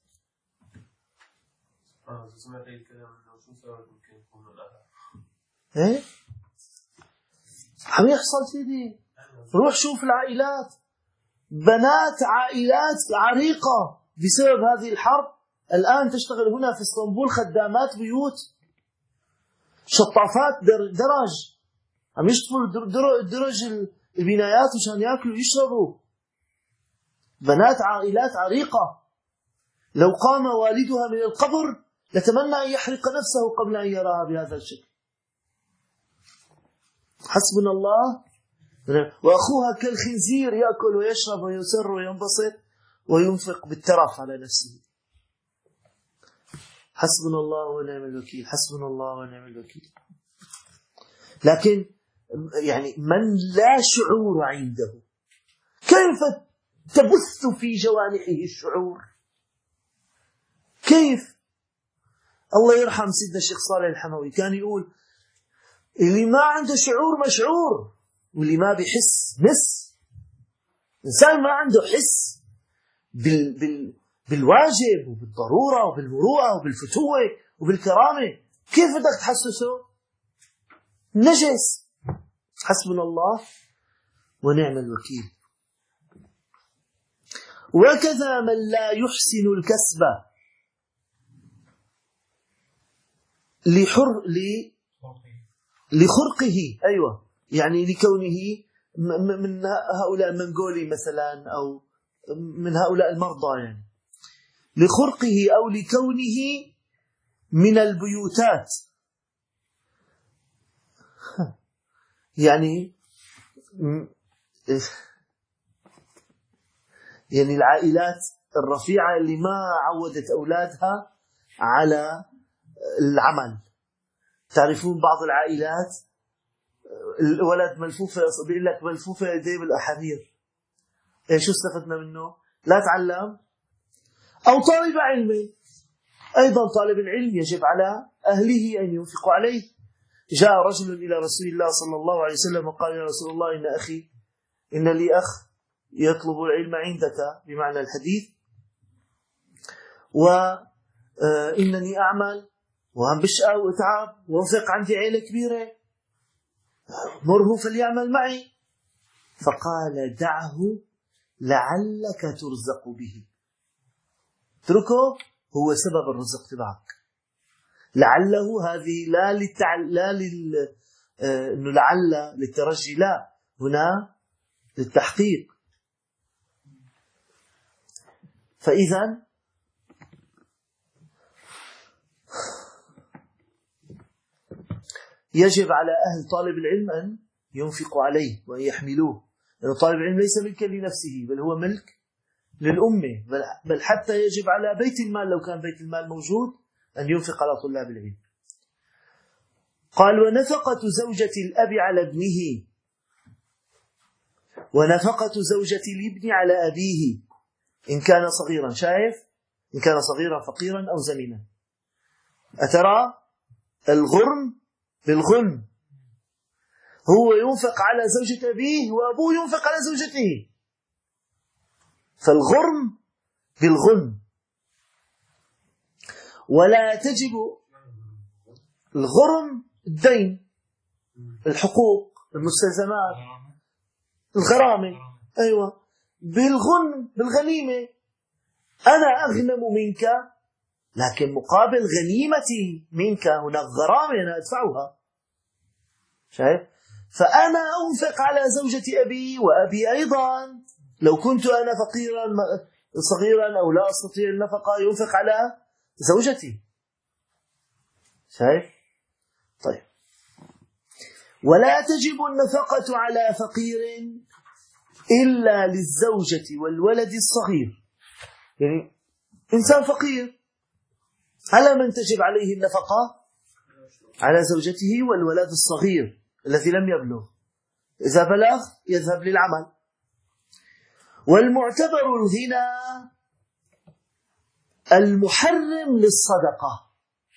سمعت الكلام إنه شو سبب ممكن يكون الأهل؟ إيه؟ عم يحصل سيدي. روح شوف العائلات، بنات عائلات عريقة بسبب هذه الحرب الآن تشتغل هنا في اسطنبول خدامات بيوت، شطافات درج، عم يشطفوا درج البنايات عشان ياكلوا ويشربوا. بنات عائلات عريقة لو قام والدها من القبر لتمنى أن يحرق نفسه قبل أن يراها بهذا الشكل. حسبنا الله. وأخوها كالخنزير يأكل ويشرب ويسر وينبسط وينفق بالترف على نفسه. حسبنا الله ونعم الوكيل، حسبنا الله ونعم الوكيل. لكن يعني من لا شعور عنده، كيف تبث في جوانحه الشعور؟ كيف؟ الله يرحم سيدنا الشيخ صالح الحموي كان يقول اللي ما عنده شعور مشعور، واللي ما بيحس مس. إنسان ما عنده حس بالواجب وبالضرورة وبالمروءة وبالفتوة وبالكرامة، كيف بدك تحسسه؟ نجس. حسبنا الله ونعم الوكيل. وكذا من لا يحسن الكسب لخرقه، أيوة، يعني لكونه من هؤلاء المنغولي مثلا أو من هؤلاء المرضى، يعني لخرقه أو لكونه من البيوتات، يعني العائلات الرفيعة اللي ما عودت أولادها على العمل. تعرفون بعض العائلات الولد ملفوفة، بيقول لك ملفوفة ايديه بالأحارير، شو استفدنا منه؟ لا تعلم. أو طالب علم، أيضا طالب العلم يجب على أهله أن ينفقوا عليه. جاء رجل إلى رسول الله صلى الله عليه وسلم وقال: يا رسول الله، إن لي أخ يطلب العلم عندك، بمعنى الحديث، وإنني أعمل وعم بشقى وأتعب وانفق، عندي عيلة كبيرة، مره فليعمل معي. فقال: دعه لعلك ترزق به، اتركه، هو سبب الرزق تبعك. لعله هذه إنه لعل للترجي، لا، هنا للتحقيق. فإذا يجب على أهل طالب العلم أن ينفقوا عليه وأن يحملوه، لأن طالب العلم ليس ملكا لنفسه، بل هو ملك للأمة، بل حتى يجب على بيت المال، لو كان بيت المال موجود، أن ينفق على طلاب العلم. قال: ونفقة زوجة الأب على ابنه، ونفقة زوجة الابن على أبيه إن كان صغيرا. شايف؟ إن كان صغيرا فقيرا أو زمينا. أترى الغرم بالغنم، هو ينفق على زوجة أبيه وأبوه ينفق على زوجته، فالغرم بالغنم. ولا تجب الغرم الدين، الحقوق، المستلزمات، الغرامة، أيوة، بالغنم بالغنيمة. أنا أغنم منك، لكن مقابل غنيمتي منك هناك غرامة أنا أدفعها. شايف؟ فأنا أنفق على زوجة أبي، وأبي أيضا لو كنت أنا فقيرا صغيرا أو لا أستطيع النفقة ينفق على زوجتي. شايف؟ طيب. ولا تجب النفقة على فقير إلا للزوجة والولد الصغير. يعني إنسان فقير، على من تجب عليه النفقة؟ على زوجته والولد الصغير الذي لم يبلغ. إذا بلغ يذهب للعمل. والمعتبر الغنى المحرم للصدقة،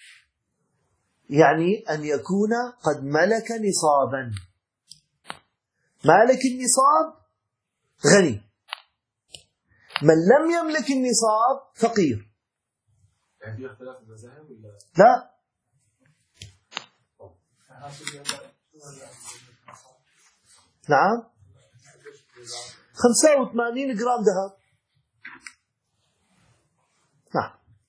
يعني أن يكون قد ملك نصابا. مالك النصاب غني، من لم يملك النصاب فقير. يعني في اختلاف المذاهب ولا لا؟ نعم، 85 جرام ذهب. نعم،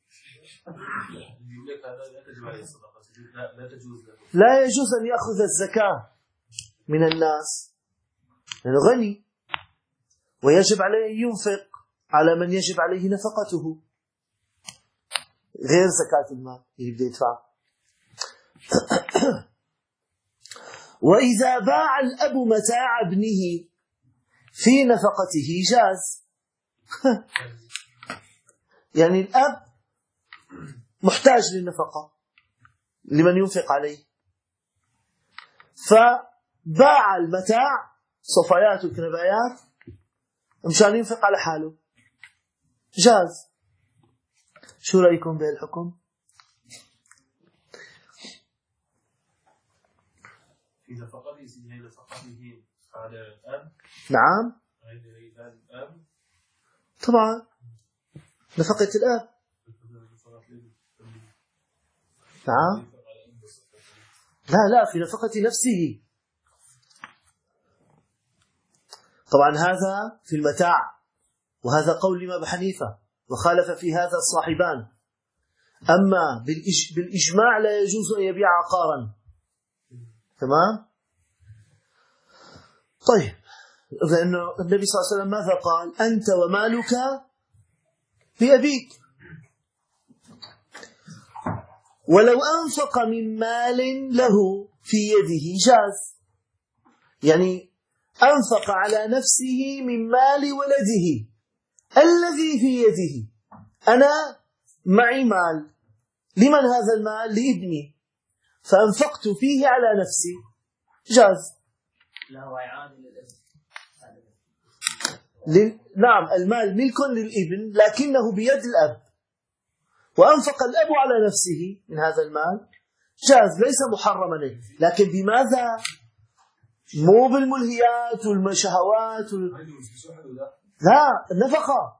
لا يجوز أن يأخذ الزكاة من الناس لأنه غني، ويجب عليه أن ينفق على من يجب عليه نفقته، غير زكاة المال اللي بده يدفع. وإذا باع الأب متاع ابنه في نفقته جاز. يعني الأب محتاج للنفقة لمن ينفق عليه، فباع المتاع، صفايات وكنبايات، مشان ينفق على حاله، جاز. شو رأيكم بهالحكم؟ إذا فقط يصير نفقته على الأب. نعم، طبعا نفقة الأب. نعم، لا، في نفقة نفسه. طبعا هذا في المتاع، وهذا قول الإمام أبي حنيفة، وخالف في هذا الصاحبان. أما بالإجماع لا يجوز أن يبيع عقارا. تمام؟ طيب، لأنه النبي صلى الله عليه وسلم ماذا قال؟ أنت ومالك لأبيك. ولو أنفق من مال له في يده جاز، يعني أنفق على نفسه من مال ولده الذي في يده. أنا معي مال، لمن هذا المال؟ لابني، فأنفقت فيه على نفسي، جاز. له إعادة للابن. نعم، المال ملك للابن لكنه بيد الأب، وأنفق الأب على نفسه من هذا المال جاز، ليس محرما له، لكن بماذا؟ مو بالملهيات والشهوات لا، النفقة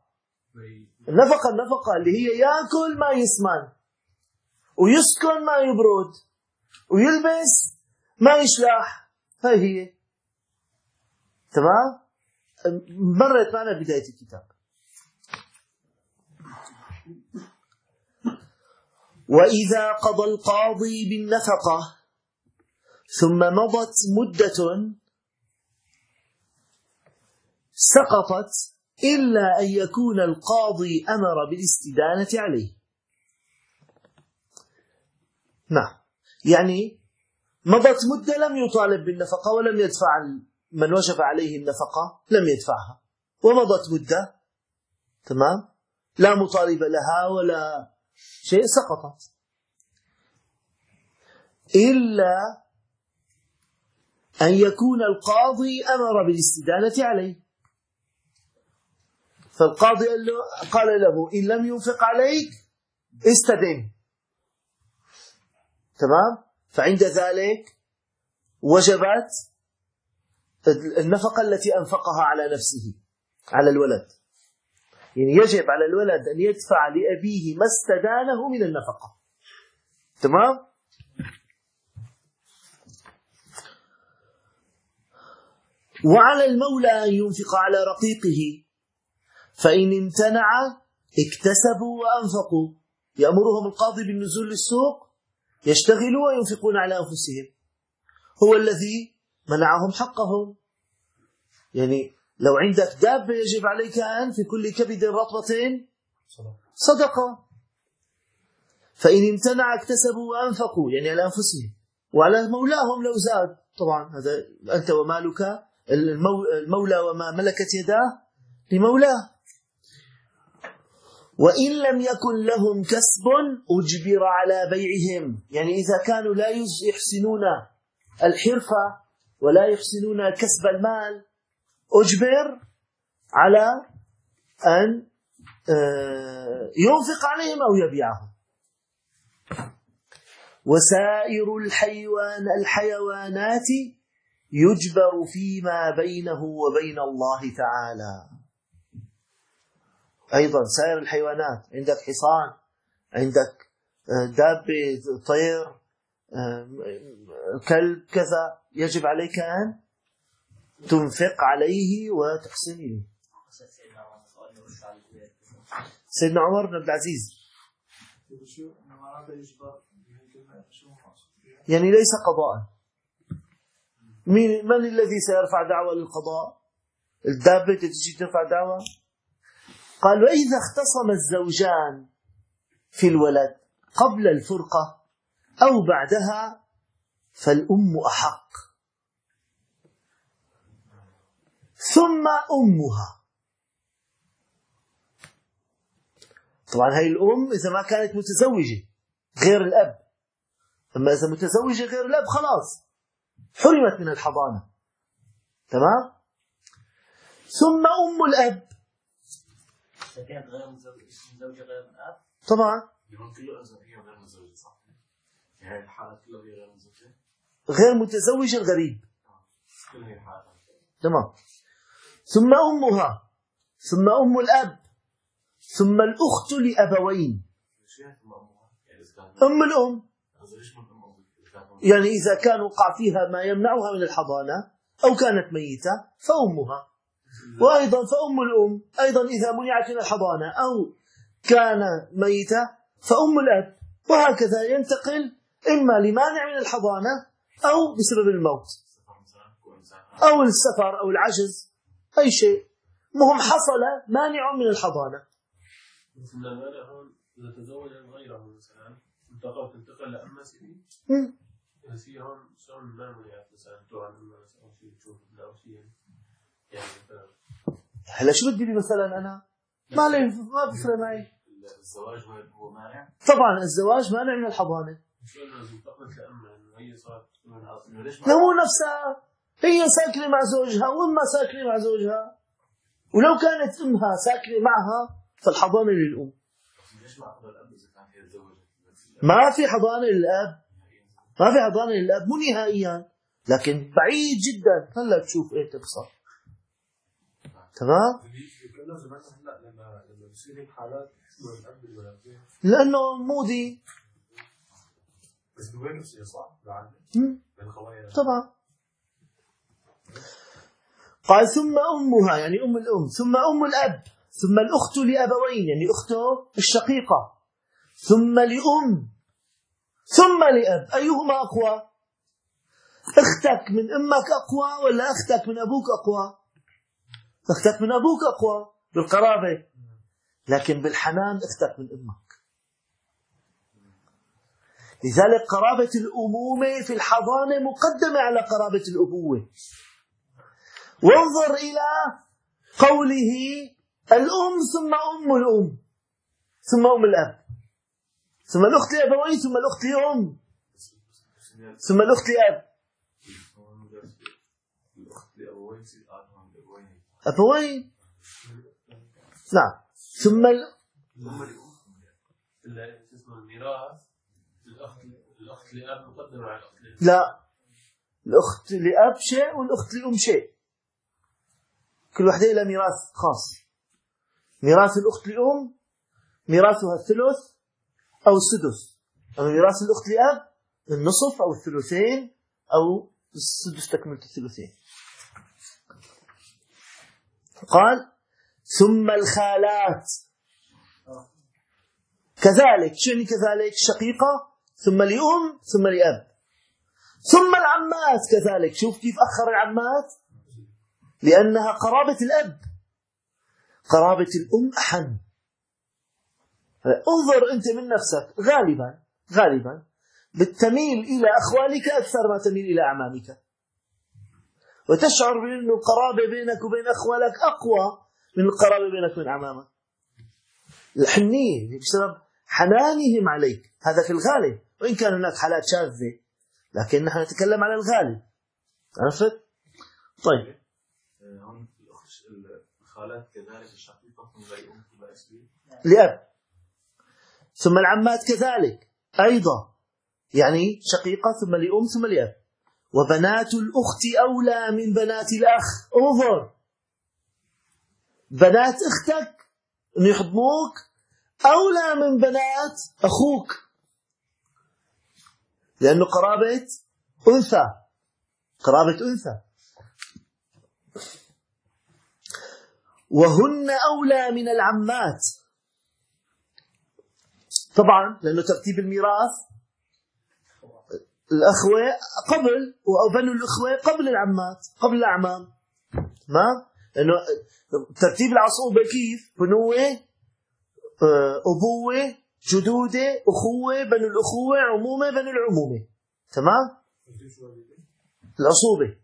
اللي هي يأكل ما يسمن، ويسكن ما يبرد، ويلبس ما يشلح، هاي هي. تمام؟ مرت معنا بداية الكتاب. وإذا قضى القاضي بالنفقة ثم مضت مدة سقطت إلا أن يكون القاضي أمر بالاستدانة عليه. نعم، يعني مضت مدة لم يطالب بالنفقة ولم يدفع، من وجب عليه النفقة لم يدفعها، ومضت مدة، تمام، لا مطالب لها ولا شيء، سقطت إلا أن يكون القاضي أمر بالاستدانة عليه. فالقاضي قال له إن لم ينفق عليك استدن، تمام، فعند ذلك وجبت النفقة التي أنفقها على نفسه على الولد، يعني يجب على الولد أن يدفع لأبيه ما استدانه من النفقة، تمام. وعلى المولى أن ينفق على رقيقه، فإن امتنع اكتسبوا وأنفقوا، يأمرهم القاضي بالنزول للسوق يشتغلوا وينفقون على أنفسهم، هو الذي منعهم حقهم. يعني لو عندك دابة يجب عليك أن في كل كبد رطبة صدقة، فإن امتنع اكتسبوا وأنفقوا، يعني على أنفسهم، وعلى مولاهم لو زاد، طبعا هذا أنت ومالك، المولى وما ملكت يداه لمولاه. وإن لم يكن لهم كسب أجبر على بيعهم، يعني إذا كانوا لا يحسنون الحرفة ولا يحسنون كسب المال أجبر على أن ينفق عليهم أو يبيعهم. وسائر الحيوانات يجبر فيما بينه وبين الله تعالى. أيضا سائر الحيوانات، عندك حصان، عندك دابة، طير، كلب، كذا، يجب عليك أن تنفق عليه وتحسن إليه. سيدنا عمر بن عبد العزيز يعني ليس قضاء. من الذي سيرفع دعوة للقضاء؟ الدابة تجي ترفع دعوة؟ قال وإذا اختصم الزوجان في الولد قبل الفرقة أو بعدها فالأم أحق ثم أمها. طبعا هاي الأم إذا ما كانت متزوجة غير الأب، أما إذا متزوجة غير الأب خلاص حرمت من الحضانة، تمام. ثم أم الأب إذا كانت غير متزوجة غير الأب، طبعا غير متزوجة، صح؟ يعني الحالة كلها غير متزوجة، غير متزوجة الغريب، تمام. ثم أمها، ثم أم الأب، ثم الأخت لأبوين، أم الأم، يعني إذا كان وقع فيها ما يمنعها من الحضانة أو كانت ميتة فأمها. وأيضا فأم الأم أيضا إذا منعت من الحضانة أو كان ميتة فأم الأب، وهكذا ينتقل إما لمانع من الحضانة أو بسبب الموت أو السفر أو العجز، أي شيء مهم حصل مانع من الحضانة. مثل المانع هون إذا تزوج غيره مثلا تنتقل لأمسه، هي هون شلون ما منعت مثلا تروح أمها أو شيء تشوف ابنها أو شيء، يعني هلا شو بدي مثلا أنا ما بفرق معي. الزواج هو مانع، طبعا الزواج مانع من الحضانة. شلون لازم تقبل لأمها إنه هي صارت لو نفسها هي ساكنة مع زوجها وأمها ساكنة مع زوجها، ولو كانت أمها ساكنة معها فالحضانة للأم. ما في حضانة للأب، ما في حضانة للأب مو نهائيا، لكن بعيد جدا. هلا تشوف ايه تبصر. تمام. لأنه مودي طبعا. قال ثم أمها يعني أم الأم، ثم أم الأب، ثم الأخت لأبوين يعني أخته الشقيقة، ثم لأم، ثم لأب. أيهما أقوى؟ أختك من أمك أقوى ولا أختك من أبوك أقوى؟ أختك من أبوك أقوى بالقرابة، لكن بالحنان أختك من أمك. لذلك قرابة الأمومة في الحضانة مقدمة على قرابة الأبوة. وانظر إلى قوله الأم ثم أم الأم ثم أم الأب ثم الأخت لأبوين ثم الأخت لأم ثم الأخت لأب. أبوين نعم. ثم الميراث الأخت لأب مقدمة على الأخت لأب. لا، الأخت لأب شيء والأخت لأم شيء، كل واحدة لها ميراث خاص. ميراث الأخت لأم ميراثها الثلث أو السدس، أما ميراث الأخت لأب النصف أو الثلثين أو السدس تكملة الثلثين. قال ثم الخالات كذلك. شنو كذلك؟ شقيقة ثم لأم ثم لأب. ثم العمات كذلك. شوف كيف أخر العمات، لأنها قرابة الأب، قرابة الأم أحن. انظر أنت من نفسك، غالبا بتميل إلى أخوالك أكثر ما تميل إلى أعمامك، وتشعر بأن القرابة بينك وبين أخوالك أقوى من القرابة بينك وبين أعمامك. الحنية بسبب حنانهم عليك، هذا في الغالب، وإن كان هناك حالات شاذة لكن نحن نتكلم على الغالب. عرفت؟ طيب الخالات كذلك الشقيقة ثم لأم ثم لأب. ثم العمات كذلك أيضا، يعني شقيقة ثم لأم ثم لأب. وبنات الأخت أولى من بنات الأخ. انظر، بنات أختك أن يحضنوك أولى من بنات أخوك، لأنه قرابة أنثى، قرابة أنثى. وهن أولى من العمات، طبعا لأنه ترتيب الميراث الأخوة قبل، وبنو الأخوة قبل العمات قبل الأعمام. ما لأنه ترتيب العصوبة كيف؟ بنوة، أبوة، جدودة، أخوة، بنو الأخوة، عمومة، بنو العمومة. تمام؟ العصوبة.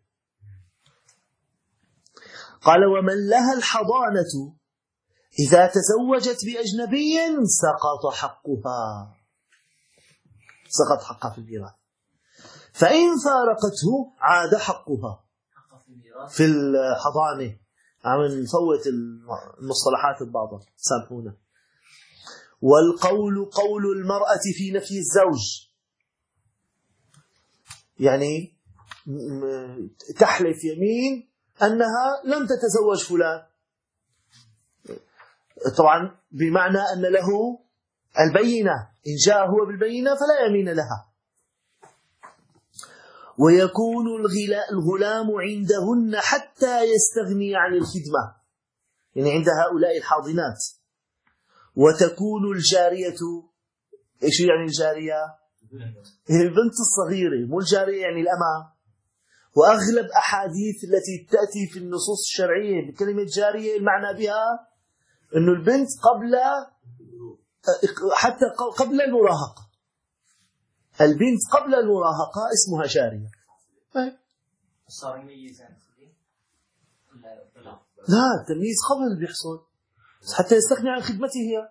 قال ومن لها الحضانة إذا تزوجت بأجنبي سقط حقها، سقط حقها في الميراث. فإن فارقته عاد حقها في الحضانة. عم نفوت المصطلحات البعض، سامحونا. والقول قول المرأة في نفي الزوج، يعني تحلف يمين أنها لم تتزوج فلان، طبعا بمعنى أن له البينة، إن جاء هو بالبينة فلا يمين لها. ويكون الغلام عندهن حتى يستغني عن الخدمة، يعني عند هؤلاء الحاضنات. وتكون الجارية، إيش يعني الجارية؟ البنت الصغيرة، مو الجارية يعني الأمة. وأغلب أحاديث التي تأتي في النصوص الشرعية بكلمة جارية المعنى بها أنه البنت قبل، حتى قبل المراهقة، البنت قبل المراهقة اسمها جارية. صار يميز لا، التمييز قبل بيحصل حتى يستغني عن خدمته هي،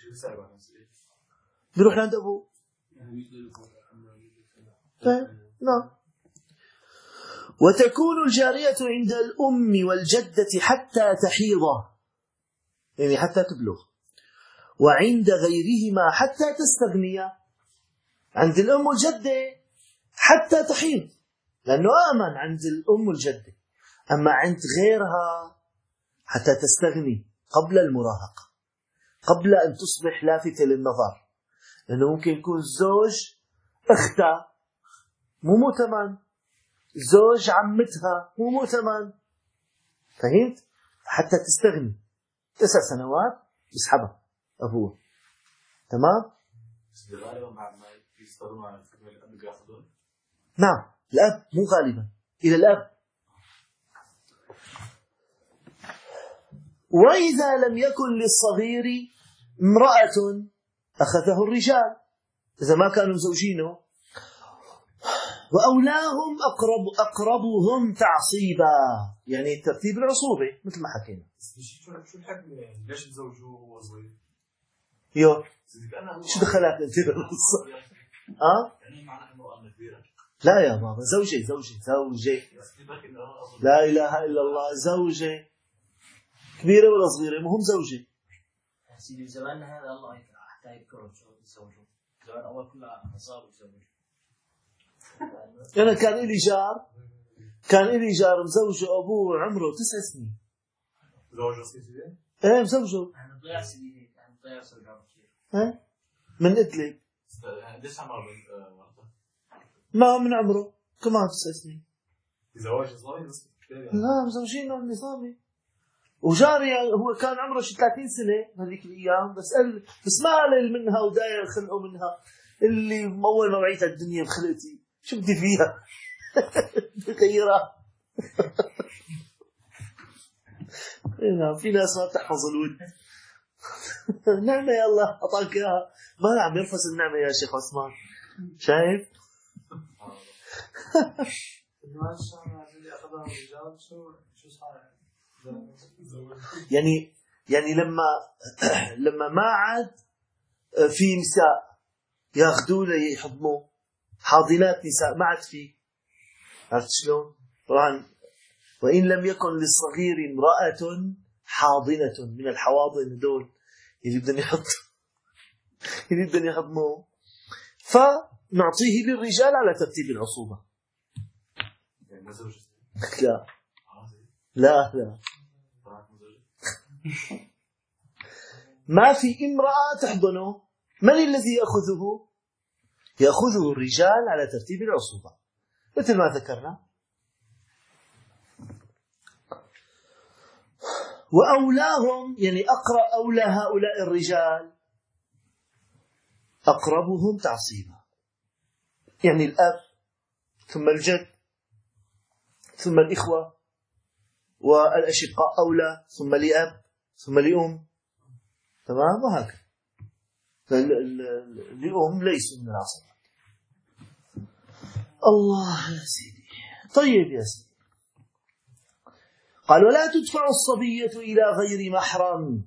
بيروح لعند أبوه. نعم. وتكون الجارية عند الأم والجدة حتى تحيض، يعني حتى تبلغ، وعند غيرهما حتى تستغني. عند الأم والجدة حتى تحيض لأنه آمن عند الأم والجدة، أما عند غيرها حتى تستغني قبل المراهقة، قبل أن تصبح لافتة للنظر، لأنه ممكن يكون الزوج أختها مو مؤتمن، زوج عمتها مو مؤتمن، فهمت؟ حتى تستغني 9 سنوات يسحبها أبوه. تمام؟ غالبا بعد ما يستغنوا عن الحكم الأب بياخذون. نعم الأب، مو غالبا، إلى الأب. وإذا لم يكن للصغير امرأة أخذه الرجال، إذا ما كانوا زوجينه. وأولاهم أقربهم تعصيبا، يعني ترتيب العصوبة مثل ما حكينا. شو الحكم يعني؟ ليش تزوجوه وهو صغير؟ يو شو دخلك أنت بالقصة؟ يعني معنى إنه أنا كبيرة. لا يا بابا، زوجي لا إله إلا الله، زوجي كبيرة ولا صغيرة، مهم زوجي. سيدي زماننا هذا الله حتى يذكرهم يتزوجون، زمان أول كلها صاروا يتزوجون. أنا كان إلي جار مزوجه أبوه عمره 9 سنين. زوجه سيدي؟ إيه مزوجه. أنا ضيع سيدي، أنا ضيع سرقة كثير. إيه من إدلب. ليش عمره ما من عمره كمان 9 سنين. زواج صغير بس. لا مزوجينه نظامي. وجاري هو كان عمره شي 30 سنة هذيك الأيام، بس ما قلل منها وداير خلقه منها، اللي أول ما وعيت الدنيا بخلقتي شو بدي فيها بغيرها. في ناس ما بتحفظ الود. نعمة يا الله أعطاك إياها، ما عم يرفس النعمة يا شيخ عثمان، شايف؟ يعني لما ما عاد في نساء ياخذوه ليحضنوه، حاضنات نساء ما عاد في، عرفت شلون؟ طبعا وإن لم يكن للصغير امرأة حاضنة، من الحواضن دول اللي بدهم يحضنوه، فنعطيه للرجال على ترتيب العصوبة. لا ما في امرأة تحضنه، من الذي يأخذه الرجال على ترتيب العصوبة مثل ما ذكرنا. وأولاهم يعني أولى هؤلاء الرجال أقربهم تعصيبا، يعني الأب ثم الجد ثم الإخوة والأشقاء أولى، ثم لأب ثم لأم. تمام؟ وهكذا. لأم ليسوا من العصبات. الله يا سيدي. طيب يا سيدي، قال ولا تدفع الصبية إلى غير محرم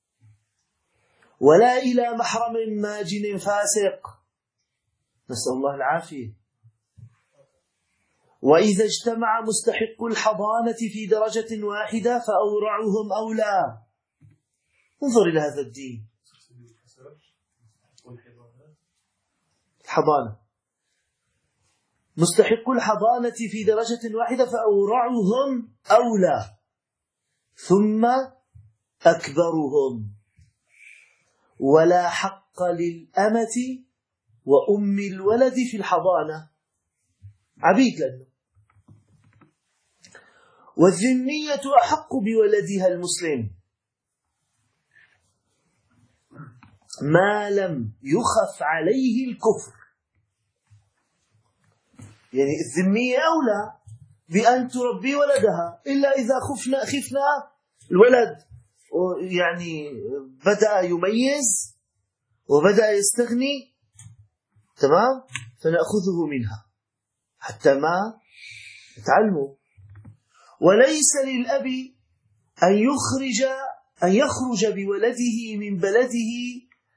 ولا إلى محرم ماجن فاسق، نسأل الله العافية. وإذا اجتمع مستحق الحضانة في درجة واحدة فأورعهم أولى. انظر إلى هذا الدين. الحضانة، مستحق الحضانة في درجة واحدة فأورعهم أولى، ثم أكبرهم. ولا حق للأمة وأم الولد في الحضانة، عبيد لأنه. والذمية أحق بولدها المسلم ما لم يخف عليه الكفر، يعني الذمية أولى بأن تربي ولدها، إلا إذا خفنا الولد يعني بدأ يميز وبدأ يستغني، تمام، فنأخذه منها حتى ما تعلموا. وليس للأب أن يخرج بولده من بلده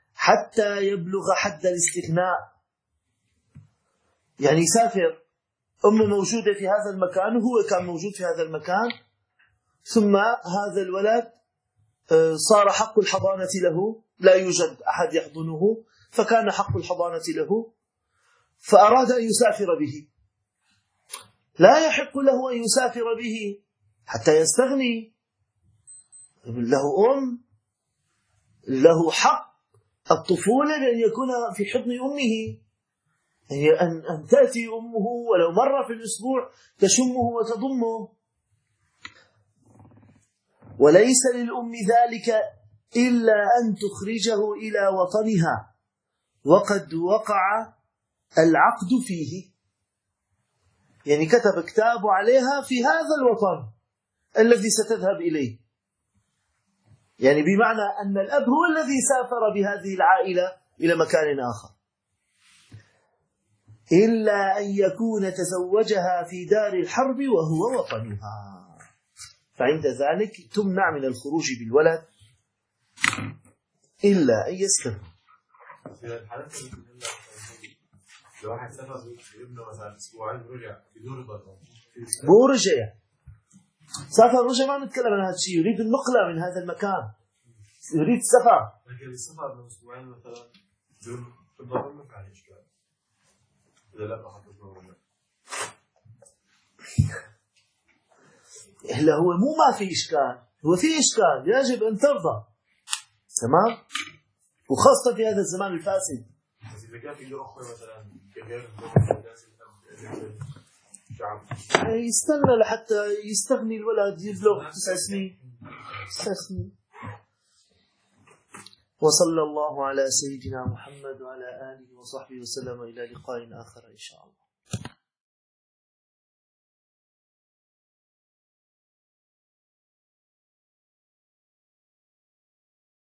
حتى يبلغ حد الاستغناء، يعني يسافر أمه موجودة في هذا المكان وهو كان موجود في هذا المكان، ثم هذا الولد صار حق الحضانة له، لا يوجد أحد يحضنه، فكان حق الحضانة له، فأراد أن يسافر به. لا يحق له أن يسافر به حتى يستغني، له أم، له حق الطفولة بأن يكون في حضن أمه، أن تأتي أمه ولو مرة في الأسبوع تشمه وتضمه. وليس للأم ذلك إلا أن تخرجه إلى وطنها وقد وقع العقد فيه، يعني كتب كتاب عليها في هذا الوطن الذي ستذهب إليه، يعني بمعنى أن الأب هو الذي سافر بهذه العائلة إلى مكان آخر، إلا أن يكون تزوجها في دار الحرب وهو وطنها، فعند ذلك تمنع من الخروج بالولد إلا أن يستغني. لو واحد سافر ابنه مثلا اسبوعين ورجع بدون رضا ورجع سافر رجع، ما نتكلم عن هذا الشيء، يريد النقلة من هذا المكان، يريد السفر. لكن السفر من اسبوعين مثلا بدون رضا ما كان اشكال اذا لا احد رجع. إلا هو مو ما في إشكال، هو في إشكال، يجب أن ترضى، تمام، وخاصة في هذا الزمان الفاسد. بس إذا كان في له أخوة مثلا كغير يستنى لحتى يستغني الولد، يبلغ 9 سنين. وصلى الله على سيدنا محمد وعلى آله وصحبه وسلم، إلى لقاء آخر إن شاء الله.